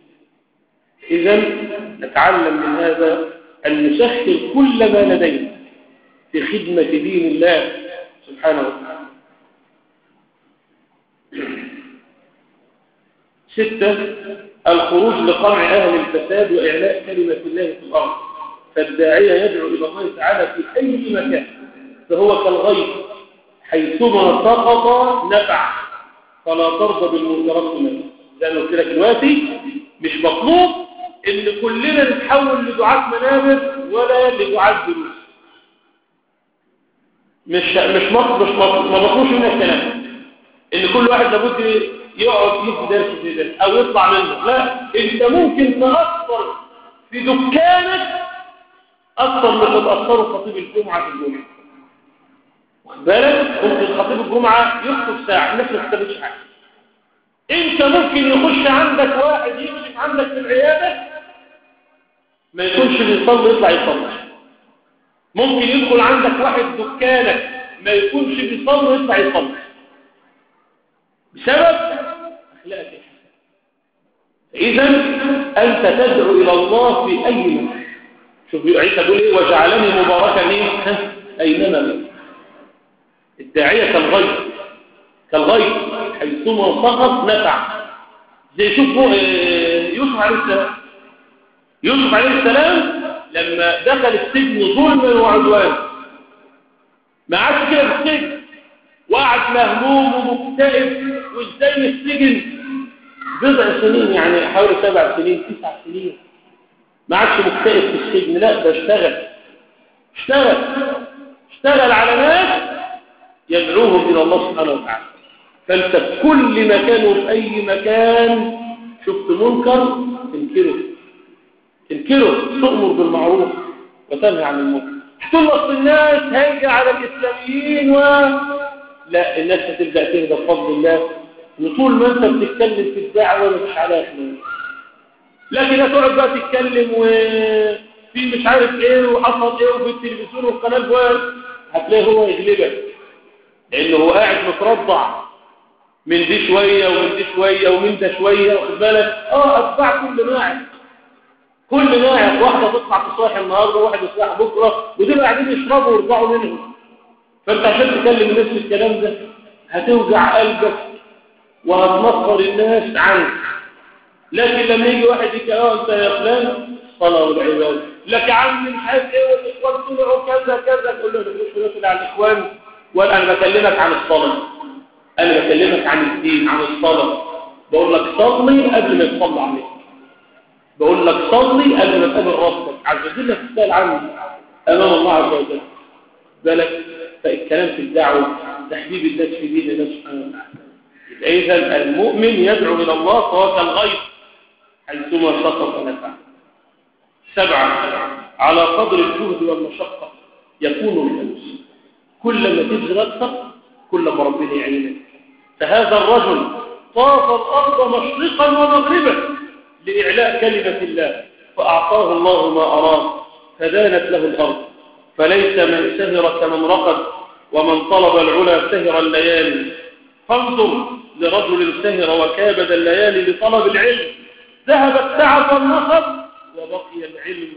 اذا نتعلم من هذا ان نسخر كل ما لدينا في خدمه دين الله سبحانه وتعالى. ستة، الخروج لقمع أهل الفساد وإعلاء كلمة الله في الأرض. فالداعية يدعو إلى الله تعالى في أي مكان، فهو كالغيث حيثما سقط نفع، فلا ترضى بالمنكرات منه. زي ما قلت لك دلوقتي مش مطلوب إن كلنا نتحول لدعاة منابر ولا لدعاة دروس. مش مش مط مش مط ما مطلوش منك كلام ان كل واحد لابد يقعد يدي درس في درس او يطلع منه. لا، انت ممكن تأثر في دكانك اكثر من اللي تأثره خطيب الجمعة في الجمعة. واخد بالك؟ ممكن خطيب الجمعة يخطب ساعة الناس ما تكتبش حاجة. انت ممكن يخش عندك واحد يكشف عندك في العيادة ما يكونش بيصلي يطلع يصلي. ممكن يدخل عندك واحد دكانك ما يكونش بيصلي يطلع يصلي بسبب اخلاقك. اذا انت تدعو الى الله في اي مكان. شوف عيسى بيقول ايه؟ وجعلني مباركا ايه اينما كنت. الداعيه كالغيث كالغيث حيثما سقط نفع. زي شوفوا يوسف عليه السلام. يوسف عليه السلام لما دخل السجن ظلما وعدوان ما عادش كده في السجن وقعد مهموم ومكتئب وازاي السجن بضع سنين، يعني حوالي سبع سنين تسع سنين ما عادش مكتئب في السجن. لا، ده اشتغل اشتغل اشتغل على ناس يدعوهم الى الله سبحانه وتعالى. فانت في كل مكان وفي اي مكان شفت منكر تنكره تنكره تؤمر بالمعروف وتنهى عن المنكر. هتقول الناس هيجي على الاسلاميين و لا، الناس هتبدا تهدى بفضل الله. وطول ما انت بتتكلم في الدعوه مش على اخلاق، لكن هتقعد بقى تتكلم وفي مش عارف ايه وحصل ايه وفي التلفزيون والقناه الجوال هتلاقيه هو يغلبك، لانه هو قاعد مترضع من دي شويه ومن دي شويه ومن ده شويه. واخد بالك؟ اه اتباع كل ناعق كل ناعق. واحده تطلع تصاح النهارده وواحد يصاح بكره ودول قاعدين يشربوا ويرضعوا منهم. فانت عشان تكلم الناس في الكلام ده هتوجع قلبك وهتنفر الناس عنك. لكن لما يجي واحد يجي اه انت يا فلان الصلاه والعباده لك يا عم مش عارف ايه والاخوان طلعوا كذا كذا، تقول له مش مش على الاخوان ولا انا بكلمك عن الصلاه. انا بكلمك عن الدين عن الصلاه. بقول لك صلي قبل ما تصلي عليك. بقول لك صلي قبل ما تقابل ربك عز وجل تسال عنه امام الله عز وجل. بالك؟ فالكلام في الدعوه تحبيب الناس في دين الله سبحانه وتعالى. إذا المؤمن يدعو إلى الله فهو كالغيث حيثما سقط نفعه. سبعة، على قدر الجهد والمشقة يكون الفوز. كل ما تبذل أكثر كل ما ربنا يعينك. فهذا الرجل طاف الأرض مشرقا ومغربا لإعلاء كلمة الله فأعطاه الله ما أراد فدانت له الأرض. فليس من سهر كمن رقد ومن طلب العلا سهر الليالي. فانظر لرجل سهر وكابد الليالي لطلب العلم ذهب التعب والنصب وبقي العلم.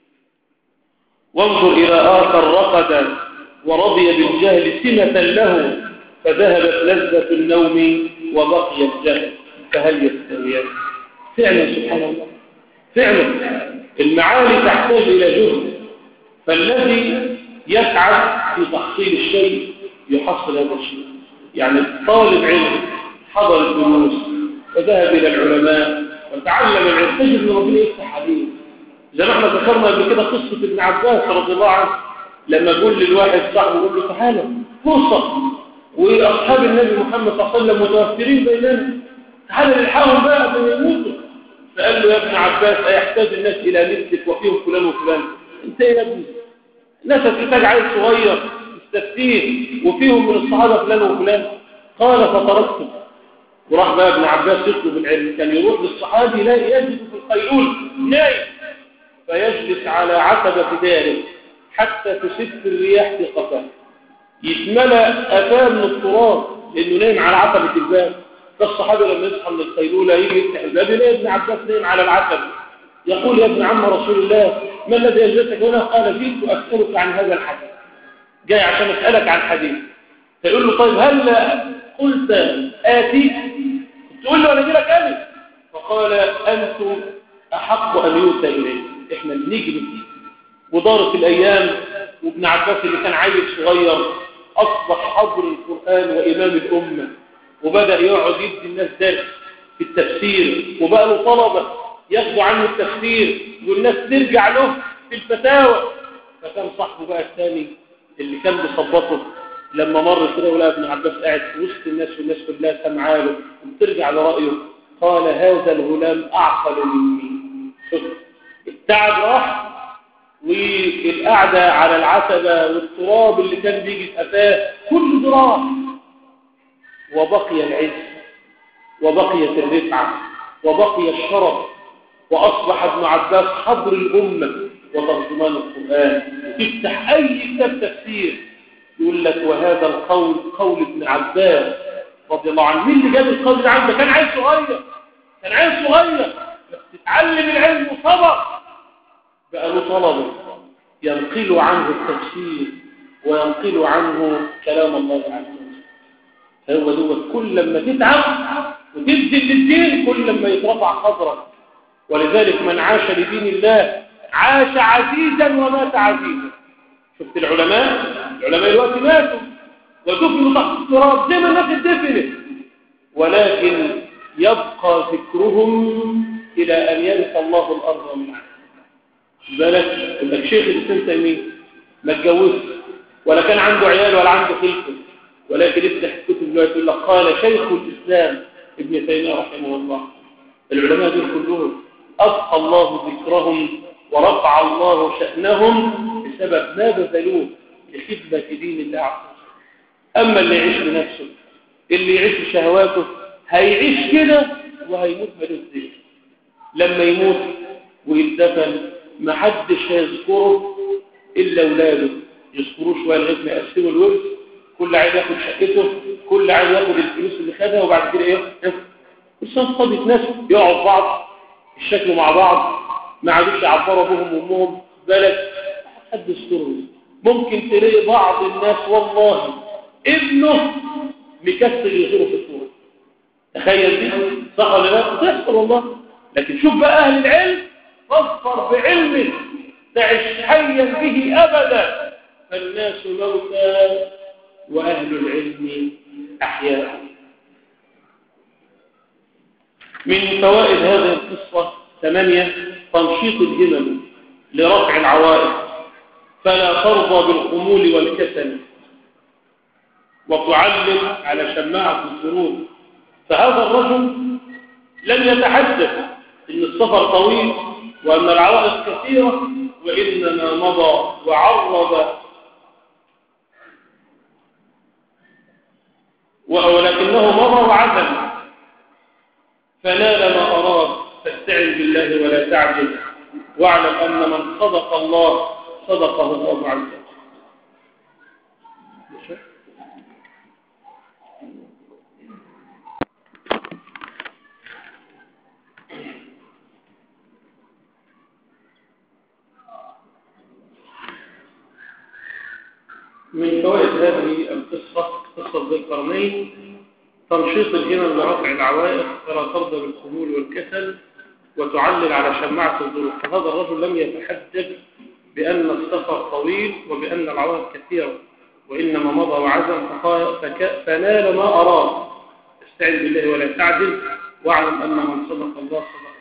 وانظر إلى آخر رقد ورضي بالجهل سمة له فذهبت لذة النوم وبقي الجهل. فهل يستويان؟ فعلا سبحان الله، فعلا المعالي تحتاج إلى جهد. فالذي يسعى في تحصيل الشيء يحصل هذا الشيء. يعني طالب علم حضر الدروس وذهب إلى العلماء وتعلم العلم تجد أن ربنا يفتح عليه. زي ما احنا ذكرنا قبل كده قصة ابن عباس رضي الله عنه لما يقول للواحد صاحبه يقول له تعالى فرصة وأصحاب النبي محمد صلى الله عليه وسلم متوفرين بيننا تعالى نلحقهم بقى قبل ما يموتوا. فقال له يا ابن عباس أيحتاج الناس إلى مثلك وفيهم فلان وفلان؟ أنت يا ابني الناس هتحتاج عيل صغير تستفتيه وفيهم من الصحابة فلان وفلان. قال فتركته وراح بقى ابن عباس يطلب العلم. كان يروح للصحابي لا يجد في القيلول نايم فيجلس على عتبة داره حتى تسف الرياح في قفاه يتملأ أفاه من التراب لأنه نايم على عتبة الباب. فالصحابي لما يصحى من القيلولة يجي يفتح الباب يلاقي ابن عباس نايم على العتبة. يقول يا ابن عم رسول الله ما الذي أجلسك هنا؟ قال جئت أسألك عن هذا الحديث، جاي عشان أسألك عن حديث. فيقول له طيب هل قلت آتي؟ تقول له أنا جي لك أمي. فقال أنتم أحق أن يؤتى إليه، إحنا بنجري. ودارت الأيام وابن عباس اللي كان عيل صغير أصبح حضر القرآن وإمام الأمة وبدأ يقعد يدي الناس درس في التفسير وبقى له طلبة ياخدوا عنه التفسير والناس ترجع له في الفتاوى. فكان صاحبه بقى الثاني اللي كان بيصبطه لما مر كده ولقى ابن عباس قاعد في وسط الناس والناس كلها سمعاه له وبترجع لرأيه، قال هذا الغلام أعقل مني. شوف التعب راح، والقعدة على العتبة والتراب اللي كان بيجي في قفاه كل ده راح، وبقي العز وبقيت الرفعة وبقي الشرف، وأصبح ابن عباس حبر الأمة وترجمان القرآن. تفتح أي كتاب تفسير يقول لك وهذا القول قول ابن عباس رضي الله عنه. مين اللي جاب القول ده عنده؟ كان عيل صغير، كان عيل صغير بس تتعلم العلم وصبر، بقى له طلبه ينقل عنه التفسير وينقل عنه كلام الله عز وجل. هو دوت كل لما تتعب وتبذل للدين كل لما يترفع قدرك. ولذلك من عاش لدين الله عاش عزيزا ومات عزيزا. شفت العلماء العلماء دلوقتي ماتوا ودفنوا تحت التراب زي ما الناس اتدفنت، ولكن يبقى ذكرهم إلى أن يرث الله الأرض من عهده. بالك انك شيخ الإسلام تيمية ما اتجوزش ولا كان عنده عيال ولا عنده خلفه، ولكن افتح الكتب دلوقتي يقول لك قال شيخ الإسلام ابن تيمية رحمه الله. العلماء دول كلهم أبقى الله ذكرهم ورفع الله شأنهم بسبب ما بذلوه لخدمة دين الله عز وجل. أما اللي يعيش لنفسه اللي يعيش بشهواته هيعيش كده وهيموت ملوش ذكر. لما يموت ويدفن ما حدش هيذكره إلا أولاده، يذكروه شوية لغاية ما يقسموا الورث، كل عايز ياخد شقته، كل عايز ياخد الفلوس اللي خدها، وبعد كده ايه؟ كل سنة فاضي ناس يقعوا بعض يشكلوا مع بعض، ما عادوش يعبروا ابوهم وامهم بالك حد يذكره. ممكن تلاقي بعض الناس والله ابنه مكسر يزوره في الصورة. تخيل دي صح ولا لا؟ تحصل والله. لكن شوف بقى أهل العلم فاظفر بعلم تعش حيا به أبدا، فالناس موتى وأهل العلم أحياء. من فوائد هذه القصة ثمانية: تنشيط الهمم لرفع العوائق فلا ترضى بالخمول والكسل، وتعلم على شماعة الذنوب. فهذا الرجل لم يتحدث إن السفر طويل وأن العوائق كثيرة، وإنما مضى وعرض، ولكنه مضى وعزم فنال ما أراد. فاستعن بالله ولا تعجز، واعلم أن من صدق الله صدقه الله عز وجل. من فوائد هذه القصة قصة ذي القرنين تنشيط الهمم لرفع العوائق فلا ترضى بالخمول والكسل، وتعلل على شماعة الظروف. فهذا الرجل لم يتحدث بأن السفر طويل وبأن العوائق كثيرة، وإنما مضى وعزم فنال ما أراد. استعن بالله ولا تعجل، واعلم أن من صدق الله صدقه.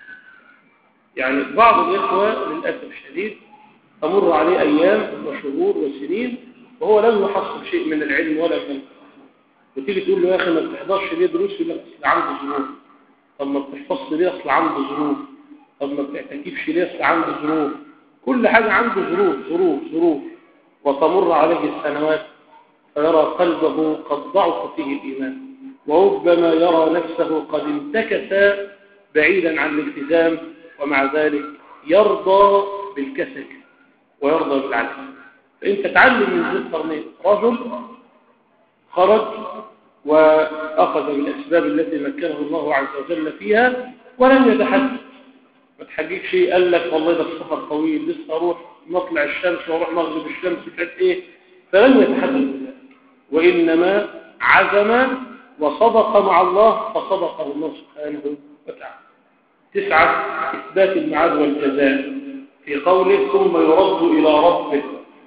يعني بعض الإخوة للأسف الشديد تمر عليه أيام وشهور وسنين وهو لم يحصل شيء من العلم ولا من الفقه، وتيجي تقول له يا أخي ما بتحضرش ليه دروس؟ يقول لك أصل عنده ظروف. طب ما بتحفظش ليه؟ أصل عنده ظروف. طب ما بتعتكفش ليه؟ أصل عنده ظروف. كل حاجة عنده ظروف ظروف ظروف. وتمر عليه السنوات فيرى قلبه قد ضعف فيه الإيمان، وربما يرى نفسه قد انتكس بعيدا عن الالتزام، ومع ذلك يرضى بالكسل ويرضى بالعجز. فإنت تعلم من ذي القرنين رجل خرج وأخذ بالأسباب التي مكنه الله عز وجل فيها ولم يتحدث. ما تحقيق شيء قال لك والله ده السفر طويل لسه أروح مطلع الشمس وأروح مغرب الشمس كانت إيه، فلم يتحدث بذلك، وإنما عزم وصدق مع الله فصدقه الله سبحانه وتعالى. تسعة: إثبات المعاد والجزاء في قوله ثم يرد إلى ربه،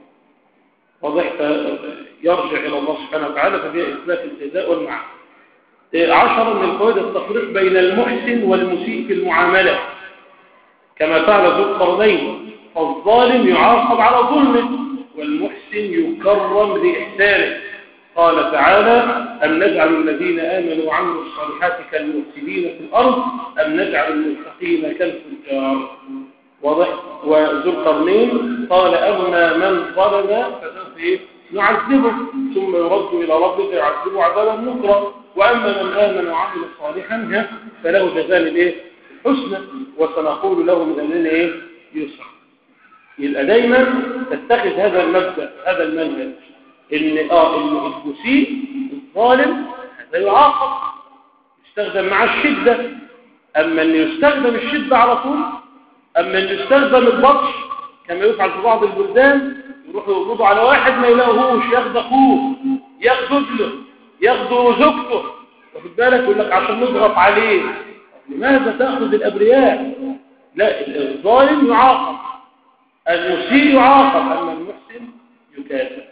واضح يرجع إلى الله سبحانه وتعالى، ففيها إثبات الجزاء والمعاد. عشرة: من الفوائد التفريق بين المحسن والمسيء في المعاملة كما فعل ذو القرنين، فالظالم يعاقب على ظلمه والمحسن يكرم لإحسانه. قال تعالى أم نجعل الذين آمنوا وعملوا الصالحات كالمفسدين في الأرض أم نجعل المتقين كالفجار. واضح؟ وذو القرنين قال أما من ظلم فسوف نعذبه ثم يرد إلى ربك يعذبه عذابا نكرا وأما من آمن وعمل صالحا فله جزاء الايه الحسنى وسنقول له من أمرنا ايه يسرا. يبقى دايما تتخذ هذا المبدأ هذا المنهج ان اه المسيء الظالم هذا يعاقب يستخدم مع الشدة. اما ان يستخدم الشدة على طول، اما ان يستخدم البطش كما يفعل في بعض البلدان يروحوا يقبضوا على واحد ما يلاقوهوش ياخد اخوه ياخد ابنه ياخد زوجته واخد بالك يقول لك عشان نضغط عليه. لماذا تاخذ الابرياء؟ لا، الظالم يعاقب المسيء يعاقب اما المحسن يكافئ.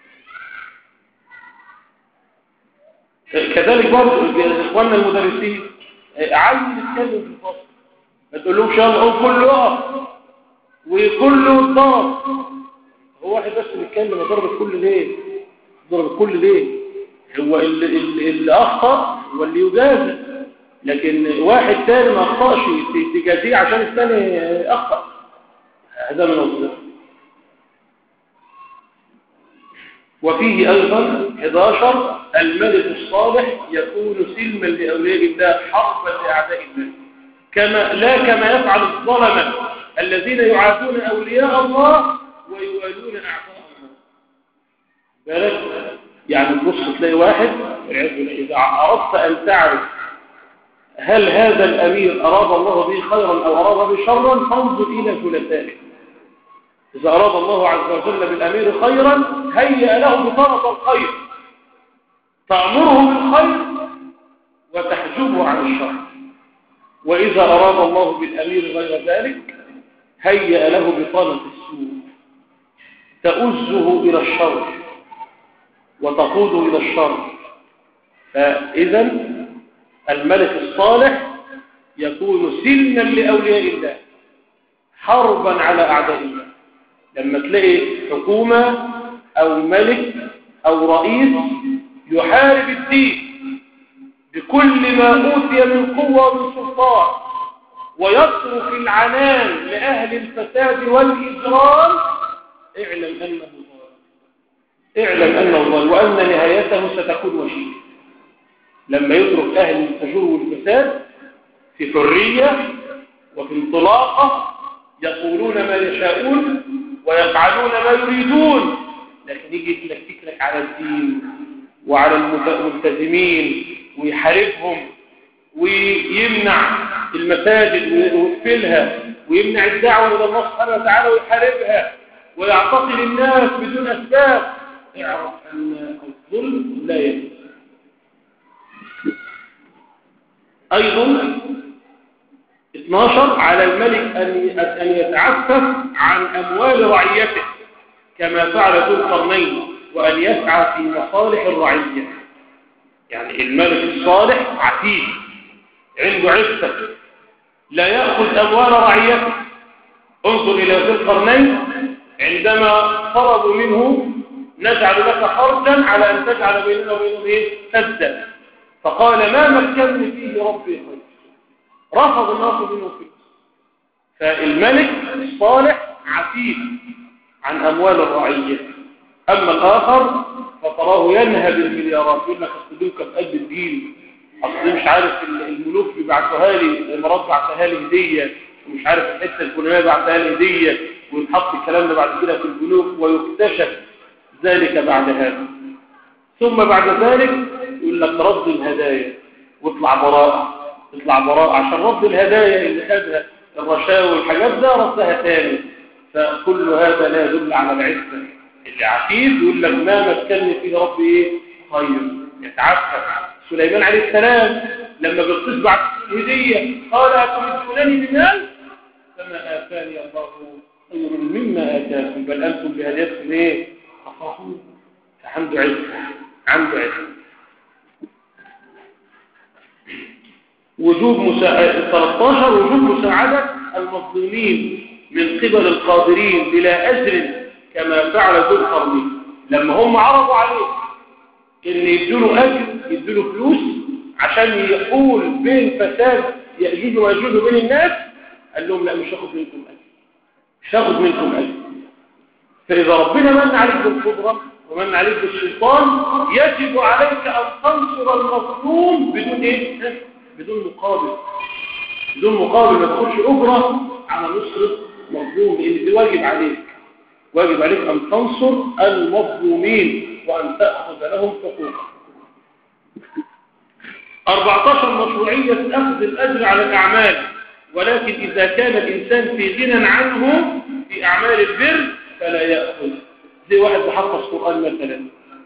كذلك برضه اخواننا المدرسين عايز يتكلم في الفصل ما تقولوش يلا كله يقف وكله اتضرب. هو واحد بس بيتكلم ضرب الكل ليه؟ ضرب الكل ليه؟ هو اللي, اللي, اللي اخطا هو اللي يجازى، لكن واحد ثاني ما اخطاش تجازيه عشان الثاني اخطا. هذا من الظلم. وفيه أيضا أحد عشر الملك الصالح يكون سلما لأولياء الله حربا لأعداء الله كما لا كما يفعل الظلمة الذين يعادون أولياء الله ويوالون أعداء الله. بالك يعني تبص تلاقي واحد إذا أردت أن تعرف هل هذا الأمير أراد الله به خيرا أو أراد به شرا فانظر إلى جلسائه. إذا أراد الله عز وجل بالأمير خيرا هيأ له بطرق الخير تأمره بالخير وتحجبه عن الشر، وإذا أراد الله بالأمير غير ذلك هيأ له بطرق السوء تؤزه إلى الشر وتقوده إلى الشر. فإذا الملك الصالح يكون سلما لأولياء الله حربا على أعداء الله. لما تلاقي حكومة أو ملك أو رئيس يحارب الدين بكل ما أوتي من قوة ومن سلطان ويترك العنان لأهل الفساد والإجرام اعلم أنه ظالم، اعلم أنه ظالم وأن نهايته ستكون وشيكة. لما يترك أهل الفجور والفساد في حرية وفي انطلاقة يقولون ما يشاءون ويفعلون ما يريدون، لكن يجي يتلكك لك على الدين وعلى الملتزمين ويحاربهم ويمنع المساجد ويقفلها ويمنع الدعوة إلى الله سبحانه وتعالى ويحاربها ويعتقل الناس بدون أسباب. اعرف أن الظلم لا يجوز. أيضا اثناشر على الملك أن يتعفف عن أموال رعيته كما فعل ذو القرنين وأن يسعى في مصالح الرعية. يعني الملك الصالح عفيف عنده عفة لا يأخذ أموال رعيته. انظر إلى ذو القرنين عندما طلبوا منه نجعل لك خرجا على أن تجعل بيننا وبينهم إيه سدا، فقال ما مكنني فيه ربي خير، رفض الناس منه فيه. فالملك الصالح عفيف عن أموال الرعية. أما الآخر فتراه ينهب المليارات يقول لك أصدقك في قلب الدين، أصل مش عارف الملوك بيبعتوها لي الإمارات بعتها لي هدية ومش عارف الحتة الفلانية بعتها لي هدية ويتحط الكلام ده بعد كده في البنوك ويكتشف ذلك بعد هذا. ثم بعد ذلك يقول لك رد الهدايا واطلع براءة اطلع براءة عشان رد الهدايا اللي خدها الرشاوي والحاجات ده ردها تاني. فكل هذا لا يدل على العفة. اللي عفيف يقول لك ما مكنني فيه ربي ايه خير، يتعفف. سليمان عليه السلام لما بيقتص بعد الهدية قال أتمدونني بمال فما آتاني الله خير مما آتاكم بل أنتم بهديتكم ايه تفرحون. فعنده عفة عنده عفة. وجوب مساعدة ثلاثة عشر وجوب مساعدة المظلومين من قبل القادرين بلا أجر كما فعل ذو القرنين. لما هم عرضوا عليه ان يدوله اجر، يدوله فلوس عشان يقول بين فساد يأجوج ويأجوج بين الناس، قال لهم لا، مش هاخد منكم اجر، مش هاخد منكم اجر. فاذا ربنا من عليك بالقدره ومن عليك بالسلطان، يجب عليك ان تنصر المظلوم بدون ايه؟ بدون مقابل، بدون مقابل. ما تاخدش اجره على نصره مظلوم، لان دي واجب عليك، واجب عليك ان تنصر المظلومين وان تاخذ لهم حقوقهم. أربعة عشر مشروعية أخذ الأجر على الأعمال، ولكن إذا كان الإنسان في غنى عنه في أعمال البر فلا يأخذ. زي واحد بحفظ قرآن مثلا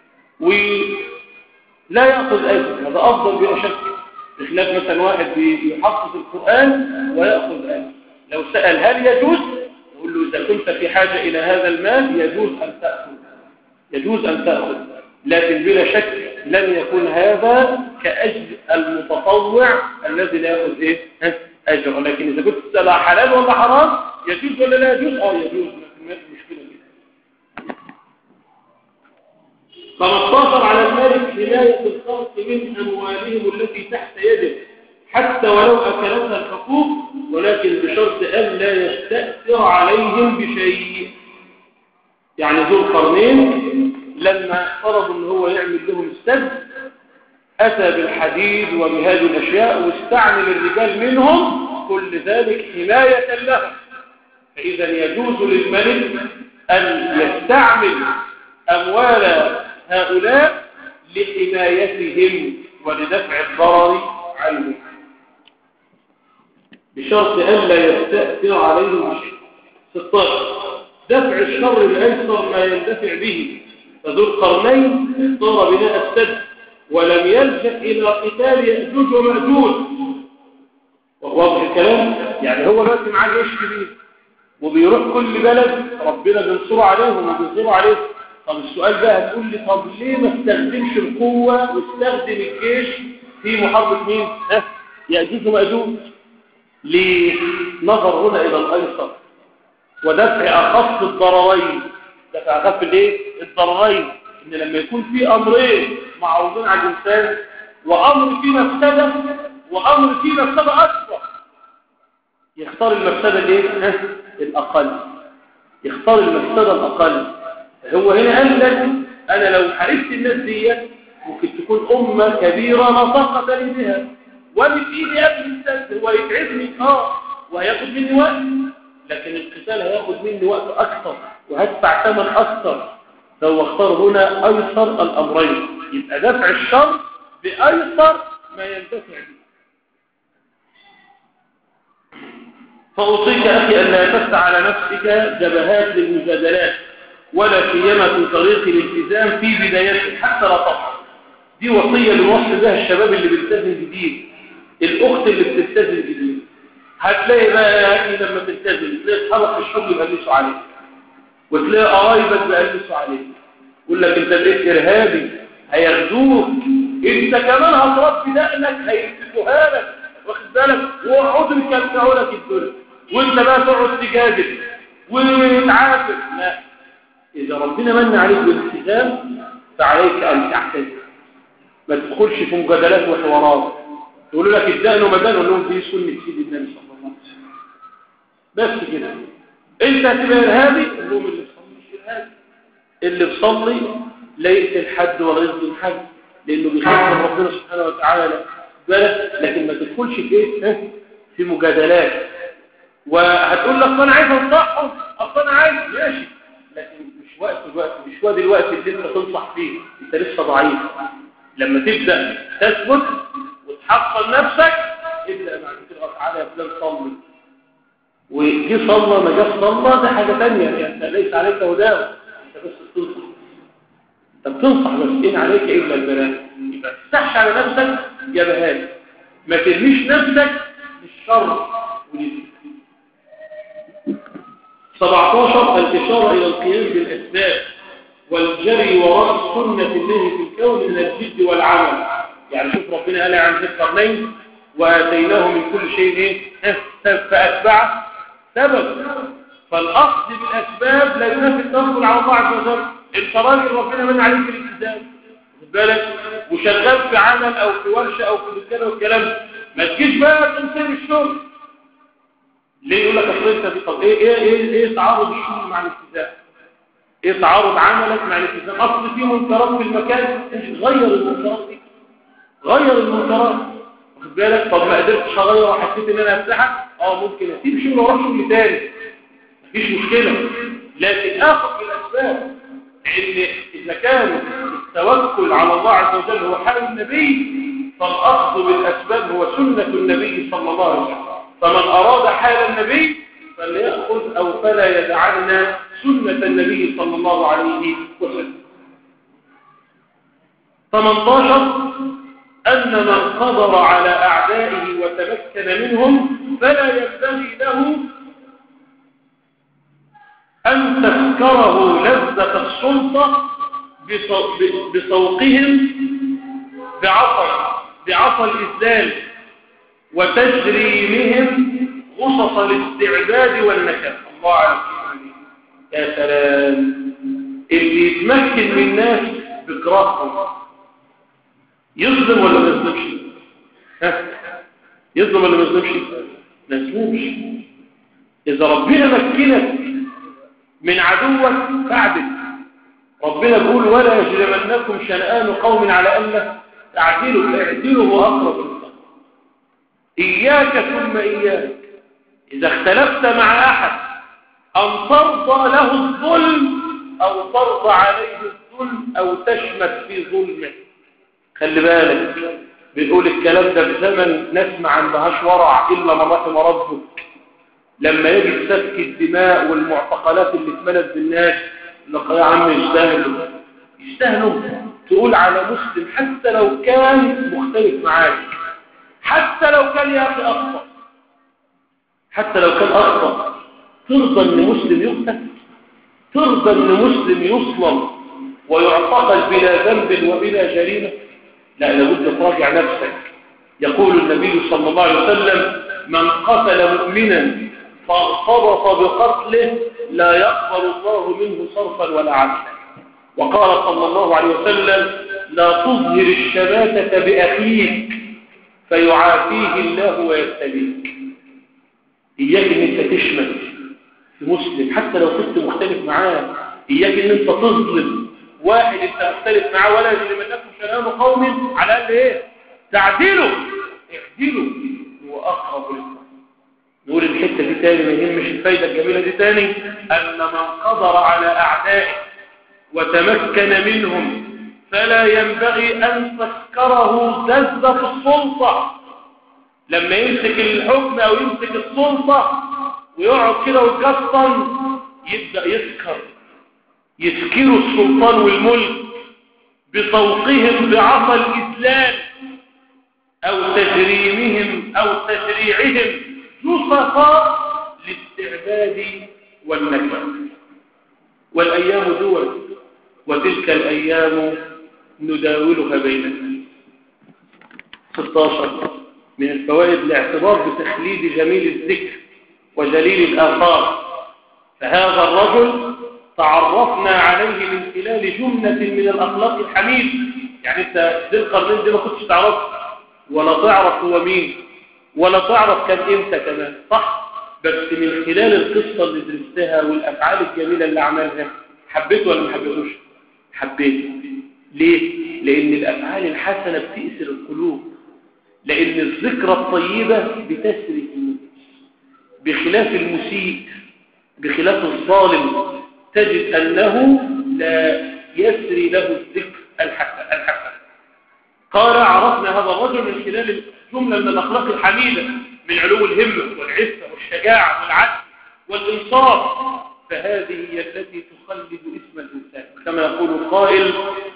ولا يأخذ أجر، هذا أفضل بلا شك، بخلاف مثلا واحد بيحفظ القرآن ويأخذ أجر. لو سأل هل يجوز، نقول له إذا كنت في حاجة إلى هذا المال يجوز أن تأخذ، يجوز أن تأخذ، لكن بلا شك لن يكون هذا كأجر المتطوع الذي لا يأخذ إيه؟ أجر. لكن إذا كنت تسأل حلال ولا حرام، يجوز ولا لا يجوز؟ آه يجوز، لكن ما في مشكلة كده. خمسة عشر على المالك حماية الخلق من أموالهم التي تحت يده حتى ولو أكلتها الحقوق، ولكن بشرط أن لا يستأثر عليهم بشيء. يعني ذو القرنين لما فرضوا ان هو يعمل لهم السد، اتى بالحديد وبهذه الاشياء واستعمل الرجال منهم، كل ذلك حماية لهم. فاذا يجوز للملك ان يستعمل اموال هؤلاء لحمايتهم ولدفع الضرر عنهم بشرط ان لا يستأثر عليهم بشيء. ستة عشر دفع الشر بأيسر ما يندفع به. فذو القرنين اختار بناء السد ولم يلجأ إلى قتال يأجوج ومأجوج. واضح الكلام؟ يعني هو دلوقتي معاه جيش كبير وبيروح كل بلد ربنا بينصره عليهم وبينصره عليه. طب السؤال بقى هتقول لي طب ليه ما استخدمش القوة واستخدم الجيش في محاربة مين؟ ها؟ يأجوج ومأجوج. ليه؟ نظر هنا إلى الأيسر ودفع أخف الضررين. دفع أخف الايه؟ الضررين. إن لما يكون في أمرين معروضين على الإنسان، وأمر فيه مفسدة وأمر فيه مفسدة أكبر، يختار المفسدة الايه؟ الأقل، يختار المفسدة الأقل. هو هنا قال لك أنا لو حاربت الناس دي ممكن تكون أمة كبيرة لا طاقة لي بها، ومن إيدي قبل السد هو يتعبني اه وهياخد مني وقت، لكن القتال هياخد مني وقت أكثر وهدفع ثمن أكثر. فهو اختار هنا أيسر الأمرين، يبقى دفع الشر بأيسر ما ينتفع به. فأوصيك أخي أن لا تفتح على نفسك جبهات للمجادلات، ولا سيما في طريق الالتزام في بدايته حتى لا تفعل. دي وصية بنوصي بها الشباب اللي بيلتزم جديد، الأخت اللي بتلتزم جديد. هتلاقي بقى يعني لما تلتزم تلاقي أصحابك في الشغل بيقلسوا عليك، وتلاقي قرايبك بيقلسوا عليك، يقول لك أنت بقيت إرهابي هياخدوك، أنت كمان هتربي دقنك هيفتحوها لك، واخد بالك، ويقعدوا يكلكعوا لك الدنيا، وأنت بقى تقعد تجادل وتعافر. لا، إذا ربنا من عليك بالالتزام فعليك أن تعتذر، ما تدخلش في مجادلات وحوارات. يقولوا لك الدقن ومدان، قول لهم دي سنة سيد النبي صلى الله عليه وسلم، بس كده. انت هتبقى ارهابي، قول لهم اللي بيصلي مش ارهابي، اللي بيصلي لا يقتل حد ولا يظلم حد، لانه بيخاف من ربنا سبحانه وتعالى، بالك. لكن ما تدخلش في ايه؟ في مجادلات. وهتقول لك انا عايز انصحهم، اصل انا عايز، ماشي، لكن مش وقت الوقت مش وقت الوقت اللي انت تنصح فيه، انت لسه ضعيف. لما تبدا تثبت وتحصل نفسك، ابدا بعد كده تعالى يا فلان صلي، وجي صلى ما جاش صلى ده حاجه ثانيه، يعني انت ليس عليك هداه، انت بس بتنصح، انت بتنصح بس، ان عليك الا البلاغ. يبقى ما تفتحش على نفسك جبهات، ما ترميش نفسك للشر وللفتن. سبعة عشر الإشارة إلى القيام بالأسباب والجري وراء سنة الله في الكون من الجد والعمل. يعني شوف ربنا قال عن ذي القرنين وآتيناه من كل شيء ايه؟ فأتبعه سبب. فالأخذ بالأسباب لا ينافي التوكل على الله عز وجل. انت راجل ربنا من عليك الالتزام، خد بالك، وشغال في عمل او في ورشه او في دكان والكلام ده، ما تجيش بقى تقوم سايب الشغل. ليه؟ يقول لك اصل انت طب ايه ايه ايه ايه تعارض الشغل مع الالتزام؟ ايه تعارض عملك مع الالتزام؟ اصل في منكرات في المكان، غير المنكرات دي، غير المنكرات. واخد بالك؟ طب ما قدرتش اغير وحسيت ان انا هفتحك، اه ممكن اسيب شغل واروح شغل تاني، مفيش مشكله، لكن اخذ بالاسباب. لان اذا كان التوكل على الله عز وجل هو حال النبي، فالاخذ بالاسباب هو سنه النبي صلى الله عليه وسلم. فمن اراد حال النبي فليأخذ او فلا يدعنا سنه النبي صلى الله عليه وسلم. ثمانية عشر أن من قدر على أعدائه وتمكن منهم فلا ينبغي له أن تذكره لذة السلطة بسوقهم بعصا بعصا الإذلال وتجريمهم غصص الاستعباد والنكال. الله على يا سلام، اللي يتمكن من الناس بكرههم يظلم ولا ما يظلمش؟ ها؟ يظلم ولا ما يظلمش؟ ما يظلمش. إذا ربنا مكنك من عدوك فاعدل. ربنا بيقول ولا يجرمنكم شنآن قوم على ألا تعدلوا، اعدلوا هو أقرب للتقوى. إياك ثم إياك إذا اختلفت مع أحد أن ترضى له الظلم أو ترضى عليه الظلم أو تشمت في ظلمه. خلي بالك، بنقول الكلام ده في زمن ناس ما عندهاش ورع إلا من رحم ربك. لما يجي سفك الدماء والمعتقلات اللي اتملت بالناس، لك يا عم يستاهلوا يستاهلوا تقول على مسلم حتى لو كان مختلف معاك، حتى لو كان يا أخي أخطأ، حتى لو كان أخطأ، ترضى أن مسلم يقتل؟ ترضى أن مسلم يصلب ويعتقل بلا ذنب وبلا جريمة؟ لا، لابد تراجع نفسك. يقول النبي صلى الله عليه وسلم من قتل مؤمنا فارتبط بقتله لا يقبل الله منه صرفا ولا عدلا. وقال صلى الله عليه وسلم لا تظهر الشماتة بأخيك فيعافيه الله ويبتليك. إياك ان انت تشمت في مسلم حتى لو كنت مختلف معاه، إياك ان انت تظلم واحد انت مختلف معاه. ولا يجرمنكم شنآن قوم على الاقل ايه؟ تعدلوا، اعدلوا هو اقرب للتقوى. نقول الحته دي تاني، ما يهمش الفايده الجميله دي تاني، ان من قدر على اعدائه وتمكن منهم فلا ينبغي ان تذكره لذة السلطه. لما يمسك الحكم او يمسك السلطه ويقعد كده ويكسر، يبدا يسكر يسكروا السلطان والملك بسوقهم بعصا الإذلال أو تجريمهم أو تشريعهم جثثا للاستعباد والنكال. والأيام دول وتلك الأيام نداولها بين الناس. ستة عشر من الفوائد الاعتبار بتخليد جميل الذكر وجليل الآثار. فهذا الرجل تعرفنا عليه من خلال جملة من الأخلاق الحميدة. يعني انت ذي القرنين دي ما كنتش تعرفه ولا تعرف هو مين ولا تعرف كان امتى كمان، صح؟ بس من خلال القصة اللي درستها والأفعال الجميلة اللي عملها حبيته ولا ما حبيتوش؟ حبيته. ليه؟ لأن الأفعال الحسنة بتأثر القلوب، لأن الذكرى الطيبة بتسري النفس، بخلاف المسيء بخلاف الظالم تجد أنه لا يسري له الذكر الحسن. قال عرفنا هذا الرجل من خلال جملة من الأخلاق الحميدة، من علو الهمة والعفة والشجاعة والعدل والإنصاف. فهذه هي التي تخلد اسم الإنسان، كما يقول القائل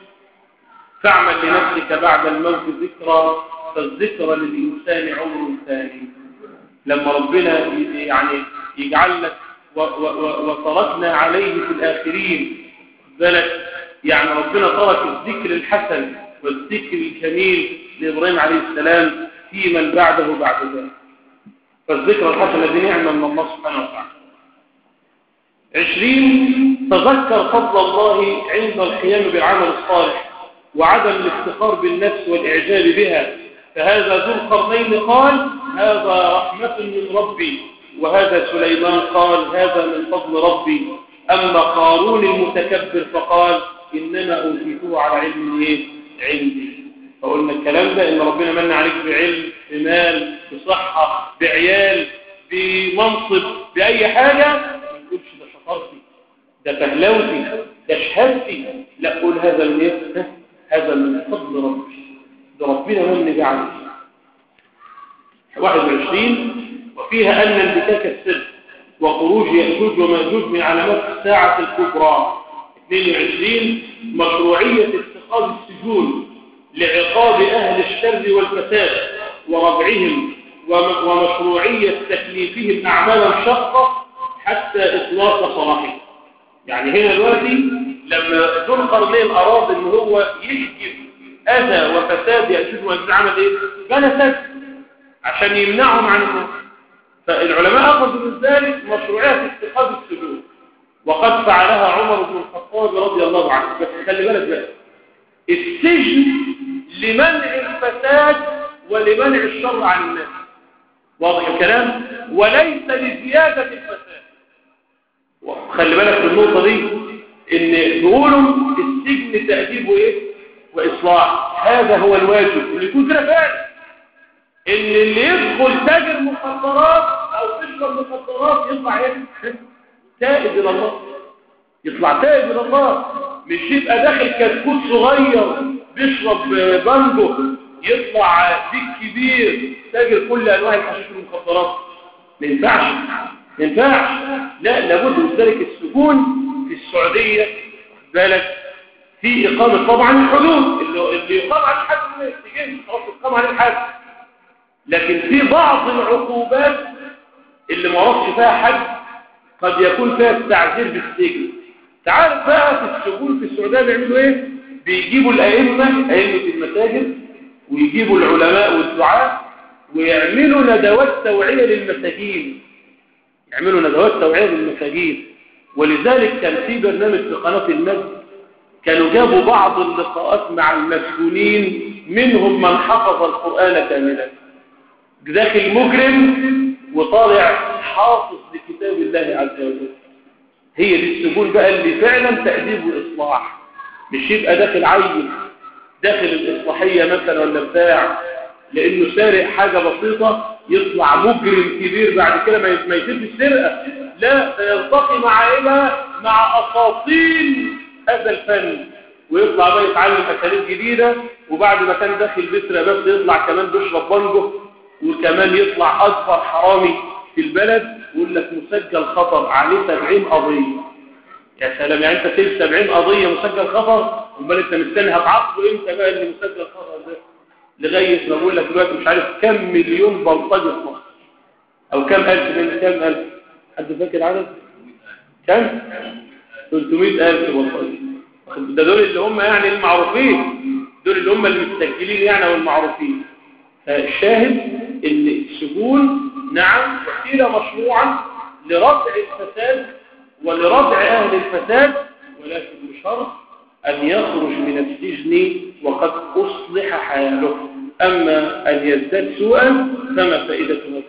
فاعمل لنفسك بعد الموت ذكرى، فالذكرى للإنسان عمر ثاني. لما ربنا يعني يجعل لك وتركنا عليه في الآخرين ذلك، يعني ربنا ترك الذكر الحسن والذكر الجميل لإبراهيم عليه السلام في من بعده بعد ذلك. فالذكر الحسن الذي نعمة من الله سبحانه وتعالى. عشرين تذكر فضل الله عند القيام بالعمل الصالح وعدم الافتخار بالنفس والإعجاب بها. فهذا ذو القرنين قال هذا رحمة من ربي، وهذا سليمان قال هذا من فضل ربي. أما قارون المتكبر فقال إنما أوتيته على علم إيه؟ عندي. فقلنا الكلام ده إن ربنا من عليك بعلم، بمال، بصحة، بعيال، بمنصب، بأي حاجة، ما تقولش ده شطارتي، ده فهلوتي، ده شهادتي. لا، قول هذا من إيه؟ هذا من فضل ربي، ده ربنا من جعله. واحد وعشرين وفيها أن انبكاك السر وخروج يأجوج ومأجوج من علامات الساعة الكبرى. اثنين وعشرين مشروعية اتخاذ السجون لعقاب أهل الشر والفساد ورفعهم، ومشروعية تكليفهم أعمالا شاقة حتى إطلاق صلاحهم. يعني هنا دلوقتي لما ذو القرنين أراد أن هو يحجب أذى وفساد يأجوج ومأجوج عمل إيه؟ بنى سجن عشان يمنعهم عن الناس. فالعلماء أخذوا من ذلك مشروعية اتخاذ السجون، وقد فعلها عمر بن الخطاب رضي الله عنه. بس خلي بالك بقى، السجن لمنع الفساد ولمنع الشر عن الناس، واضح الكلام، وليس لزيادة الفساد. خلي بالك من النقطة دي، ان بيقولوا السجن تأديب ايه واصلاح، هذا هو الواجب اللي يكون كده فعلا. ان اللي يدخل تاجر مخدرات او تشرب مخدرات يطلع ايه؟ تائب الى الله، يطلع تائب الى الله، مش يبقى داخل كتكوت صغير بيشرب بانجو يطلع ديك كبير تاجر كل انواع الحشيش والمخدرات. ما ينفعش ما ينفعش لا، لابد من ذلك. السجون في السعوديه بالك في اقامه طبعا الحدود، اللي اللي يقام عليه الحد ما يستجيبش خلاص يقام عليه الحد، لكن في بعض العقوبات اللي ما رفش فيها حد قد يكون فيها التعذير بالسجن. تعرف بقى في السجون في السعوديه بيعملوا ايه؟ بيجيبوا الائمه ائمه المساجد ويجيبوا العلماء والدعاة ويعملوا ندوات توعيه للمساجين، يعملوا ندوات توعيه للمساجين. ولذلك كان في برنامج في قناه المسجد كانوا جابوا بعض اللقاءات مع المسجونين، منهم من حفظ القرآن كاملا، داخل مجرم وطالع حافظ لكتاب الله عز وجل. هي دي السجون بقى اللي فعلا تأديب وإصلاح، مش يبقى داخل عين داخل الإصلاحية مثلا ولا بتاع لأنه سارق حاجة بسيطة يطلع مجرم كبير بعد كده ما يسيب السرقة. لا، سيلتقي مع إيه بقى؟ مع أساطين هذا الفن، ويطلع بقى يتعلم أساليب جديدة، وبعد ما كان داخل بسرة بس يطلع كمان بيشرب بانجو، وكمان يطلع أكبر حرامي في البلد، ويقول لك مسجل خطر عليه سبعين قضية. يا سلام، يعني انت تجيب سبعين قضية مسجل خطر، امال انت مستني هتعاقبه امتى بقى اللي مسجل خطر ده؟ لغاية ما بقول لك دلوقتي مش عارف كم مليون بلطجي في مصر، او كم الف من كم الف، حد فاكر عدد؟ كم؟ ثلاثمائة ألف بلطجي. ده دول اللي هم يعني المعروفين، دول اللي هم اللي متسجلين يعني والمعروفين. فالشاهد ان السجون نعم وسيلة مشروعة لردع الفساد ولردع أهل الفساد، ولكن بشرط أن يخرج من السجن وقد أصلح حاله. أما أن يزداد سوءا فما فائدته.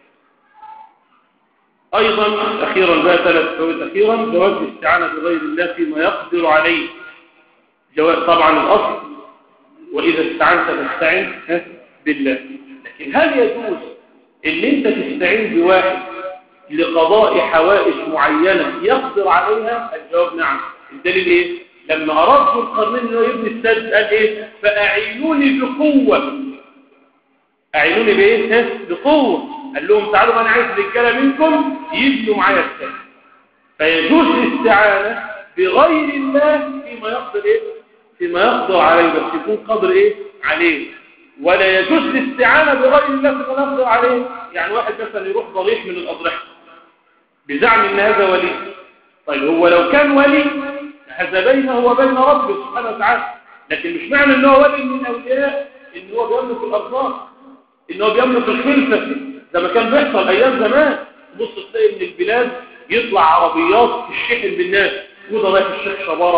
أيضا أخيرا بقى ثلاث فوائد أخيرا: جواز الاستعانة بغير الله فيما يقدر عليه. جواز طبعا الأصل وإذا استعنت فاستعن بالله، لكن هل يجوز ان انت تستعين بواحد لقضاء حوائج معينة يقدر عليها؟ الجواب نعم. الدليل ايه؟ لما اراد ذو القرنين انه يبني السد قال ايه؟ فاعينوني بقوة. اعينوني بايه؟ بقوة. قال لهم تعالوا انا عايز رجاله منكم يبنوا معايا السد. فيجوز الاستعانة بغير الله فيما يقدر ايه؟ فيما يقدر عليه، بس يكون قدر ايه؟ عليه. ولا يجوز الاستعانة بغير الله فيما يقدر عليه. يعني واحد مثلا يروح ضريح من الأضرحة بزعم ان هذا ولي. طيب هو لو كان ولي هذا بينه وبين ربه سبحانه وتعالى، لكن مش معنى ان هو ولي من الاولياء ان هو بيملك الارزاق، ان هو بيملك الخلفه زي ما كان بيحصل ايام زمان. بص تلاقي من البلاد يطلع عربيات الشحن بالناس، وده رايح الشيخ شبارة،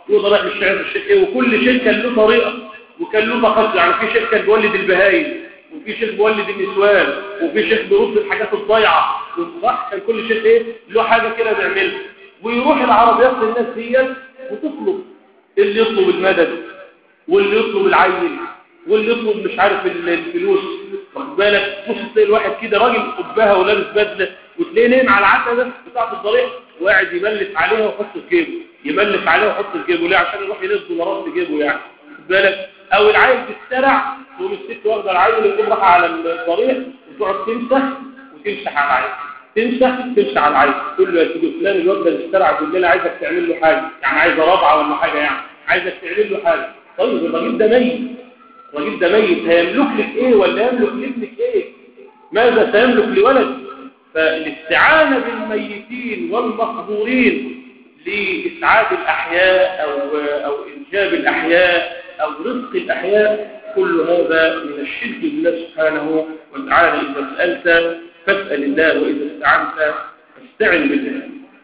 وده رايح مش عارف الشيخ ايه، وكل شيخ كان له طريقه وكان له تخصص. يعني في شيخ كان بيولد البهايم، وفي شيخ بيولد النسوان، وفي شيخ بيرد الحاجات الضايعه، صح؟ كان كل شيخ ايه له حاجه كده بيعملها. ويروح العربيات للناس ديت وتطلب، اللي يطلب المدد واللي يطلب العيل واللي يطلب مش عارف الفلوس، واخد بالك؟ تبص تلاقي الواحد كده راجل قبها ولابس بدله، وتلاقيه نايم على العتبه بتاعه الضريح وقاعد يملك عليها ويحط في جيبه، يملك عليها ويحط في جيبه. ليه؟ عشان يروح ينزل دولارات في جيبه يعني، واخد بالك؟ او العيل بيتسرع، تقوم الست واخده العيل يقوم راح على الضريح وتقعد تمسح وتمسح على العيل، تمسح تمسح على العيل، تقول له يا سيدي فلان الواد ده استرعى بالليل، عايزك تعمل له حاجه، يعني عايزه رضعه ولا حاجه، يعني عايزك تعمل له حاجه. طيب الراجل ده ميت، الراجل ده ميت، هيملك لك ايه ولا يملك لابنك ايه؟ ماذا سيملك لولد؟ فالاستعانه بالميتين والمقبورين لاسعاد الاحياء او او انجاب الاحياء او رزق الاحياء، كل هذا من الشرك بالله سبحانه وتعالى. اذا سالت فاسال الله، واذا استعنت فاستعن بالله.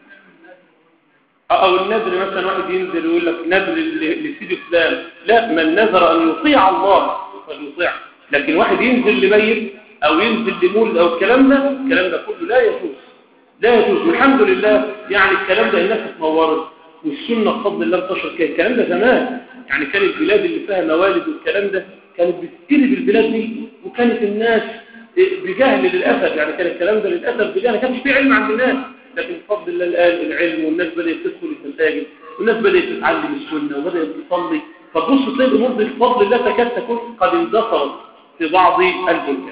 او النذر مثلا، واحد ينزل ويقول لك نذر لسيدي فلان، لا، من نذر ان يطيع الله فليطيع. لكن واحد ينزل لميت او ينزل لمولد او الكلام ده، الكلام ده كله لا يجوز، لا يجوز. والحمد لله يعني الكلام ده الناس اتنورت والسنه بفضل الله انتشر كده. الكلام ده زمان يعني كان البلاد اللي فيها موالد والكلام ده كانت بتتقلب البلاد دي، وكانت الناس بجهل للاسف، يعني كان الكلام ده للاسف بجهل، ما كانش فيه علم عند الناس. لكن بفضل الله الآن العلم، والناس بدأت تدخل المساجد، والناس بدأت تتعلم السنة وبدأت تصلي، فتبص تلاقي الأمور دي بفضل الله تكاد تكون قد اندثرت في بعض البلدان.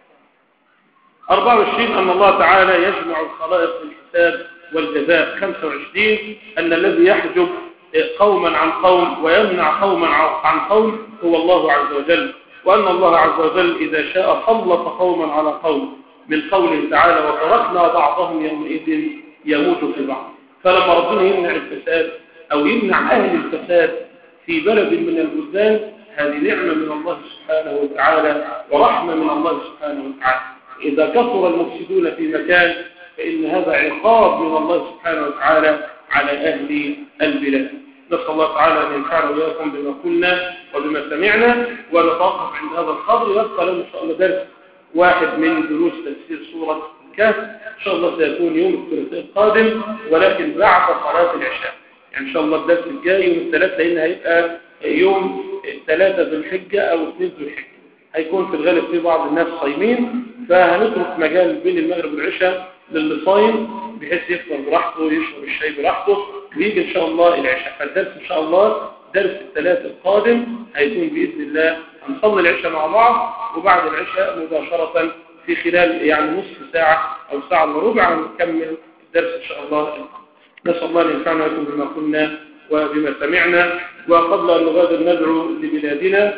أربعة وعشرين أن الله تعالى يجمع الخلائق في الحساب والجزاء. خمسة وعشرين أن الذي يحجب قوما عن قوم ويمنع قوما عن قوم هو الله عز وجل، وأن الله عز وجل إذا شاء سلط قوما على قوم، من قوله تعالى وتركنا بعضهم يومئذ يموت في بعض. فلما ربنا يمنع الفساد أو يمنع أهل الفساد في بلد من البلدان، هذه نعمة من الله سبحانه وتعالى ورحمة من الله سبحانه وتعالى. إذا كثر المفسدون في مكان فإن هذا عقاب من الله سبحانه وتعالى على أهل البلاد. نسأل الله تعالى أن ينفعنا وإياكم بما قلنا وبما سمعنا، ونتوقف عند هذا القدر، ويبقى لنا إن شاء الله درس واحد من دروس تفسير سورة الكهف إن شاء الله سيكون يوم الثلاثاء القادم، ولكن بعد صلاة العشاء. يعني إن شاء الله الدرس الجاي يوم الثلاثاء، لأن هيبقى يوم ثلاثة ذو الحجة أو اثنين ذو الحجة، هيكون في الغالب في بعض الناس صايمين، فهنترك مجال بين المغرب والعشاء للي صايم بحيث يفطر براحته ويشرب الشاي براحته، ويجي إن شاء الله العشاء. فالدرس إن شاء الله درس الثلاثاء القادم هيكون بإذن الله هنصلي العشاء مع بعض، وبعد العشاء مباشرة في خلال يعني نصف ساعة أو ساعة إلا ربع هنكمل الدرس إن شاء الله. نسأل الله أن ينفعنا بكم بما قلنا وبما سمعنا. وقبل أن نغادر ندعو لبلادنا،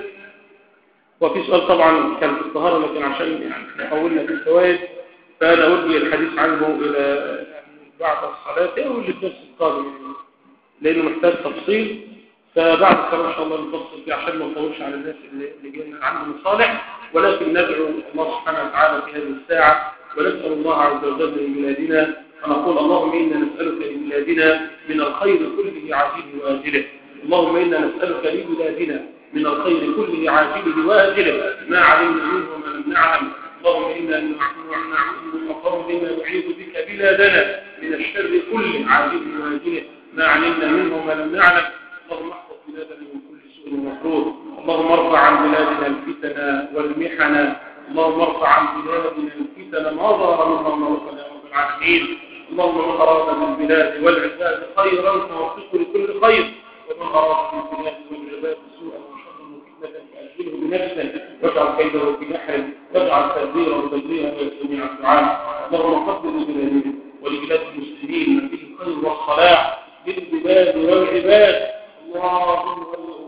وفي سؤال طبعا كان في الطهارة لكن عشان يعني نحولنا في الفوائد فأنا أوجه الحديث عنه إلى بعد الصلاة أو للدرس القادم، لأنه محتاج تفصيل، فبعد الصلاة إن شاء الله نفصل فيه عشان ما نطولش على الناس اللي جايين عندهم مصالح. ولكن ندعو الله سبحانه وتعالى في هذه الساعة ونسأل الله عز وجل لبلادنا، ونقول اللهم إنا نسألك لبلادنا من الخير كله عاجله وآجله. اللهم إنا نسألك لبلادنا من الخير كله عاجله وآجله ما علمنا منه وما لم نعلم. اللهم إنا نعوذ بما نعيذ بك بلادنا من الشر كله عاجله وآجله ما علمنا منه وما لم نعلم. اللهم احفظ بلادنا من كل سوء ومكروه. اللهم ارفع عن بلادنا الفتن والمحن. اللهم ارفع عن بلادنا الفتن ما ظهر منها وما بطن يا رب العالمين. اللهم من أراد بالبلاد والعباد خيرا فوفقه لكل خير، ومن أراد بالبلاد والعباد سوءا وشرا وفتنة فأشغله بنفسه واجعل كيده في نحره واجعل تدبيره تدبيرا يا سميع الدعاء. اللهم قدر لبلادنا ولبلاد المسلمين فيه الخير والصلاح للبلاد والعباد. اللهم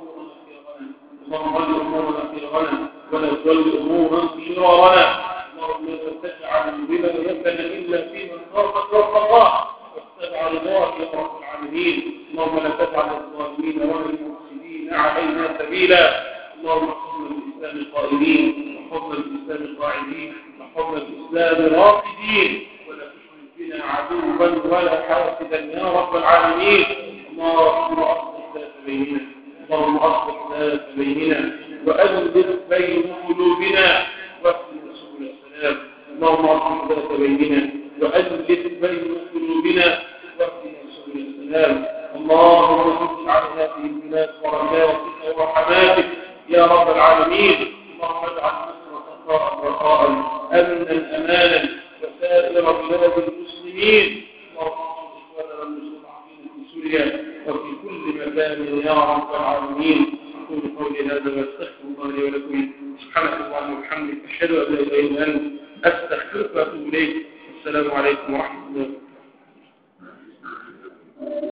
ول أمورنا خيرنا ولا تول أمورا شرارنا. اللهم لا تجعل ولايتنا إلا في من خافك واتقاك واتبع رضاك يا رب العالمين. اللهم لا تجعل الظالمين ولا المفسدين علينا سبيلا. اللهم احفظنا بالإسلام القائمين واحفظنا بالإسلام القاعدين واحفظنا بالإسلام الراقدين، ولا تشرك بنا عدوا ولا حاسدا يا رب العالمين. اللهم اصلح ذات بيننا اللهم أصلح ذات بيننا وألف بين قلوبنا واهدنا سبل السلام اللهم أصلح ذات بيننا وألف بين قلوبنا واهدنا سبل السلام اللهم انزل على هذه البلاد بركاتك ورحماتك يا رب العالمين اللهم اجعل مصر سخاء رخاء امنا امانا وسائر بلاد المسلمين اللهم انصر اخواننا المستضعفين في سوريا وفي كل مكان يا رب العالمين اقول قولي هذا واستغفر الله لي ولكم سبحانك اللهم وبحمدك اشهد ان لا اله الا انت استغفرك واتوب اليك السلام عليكم ورحمه الله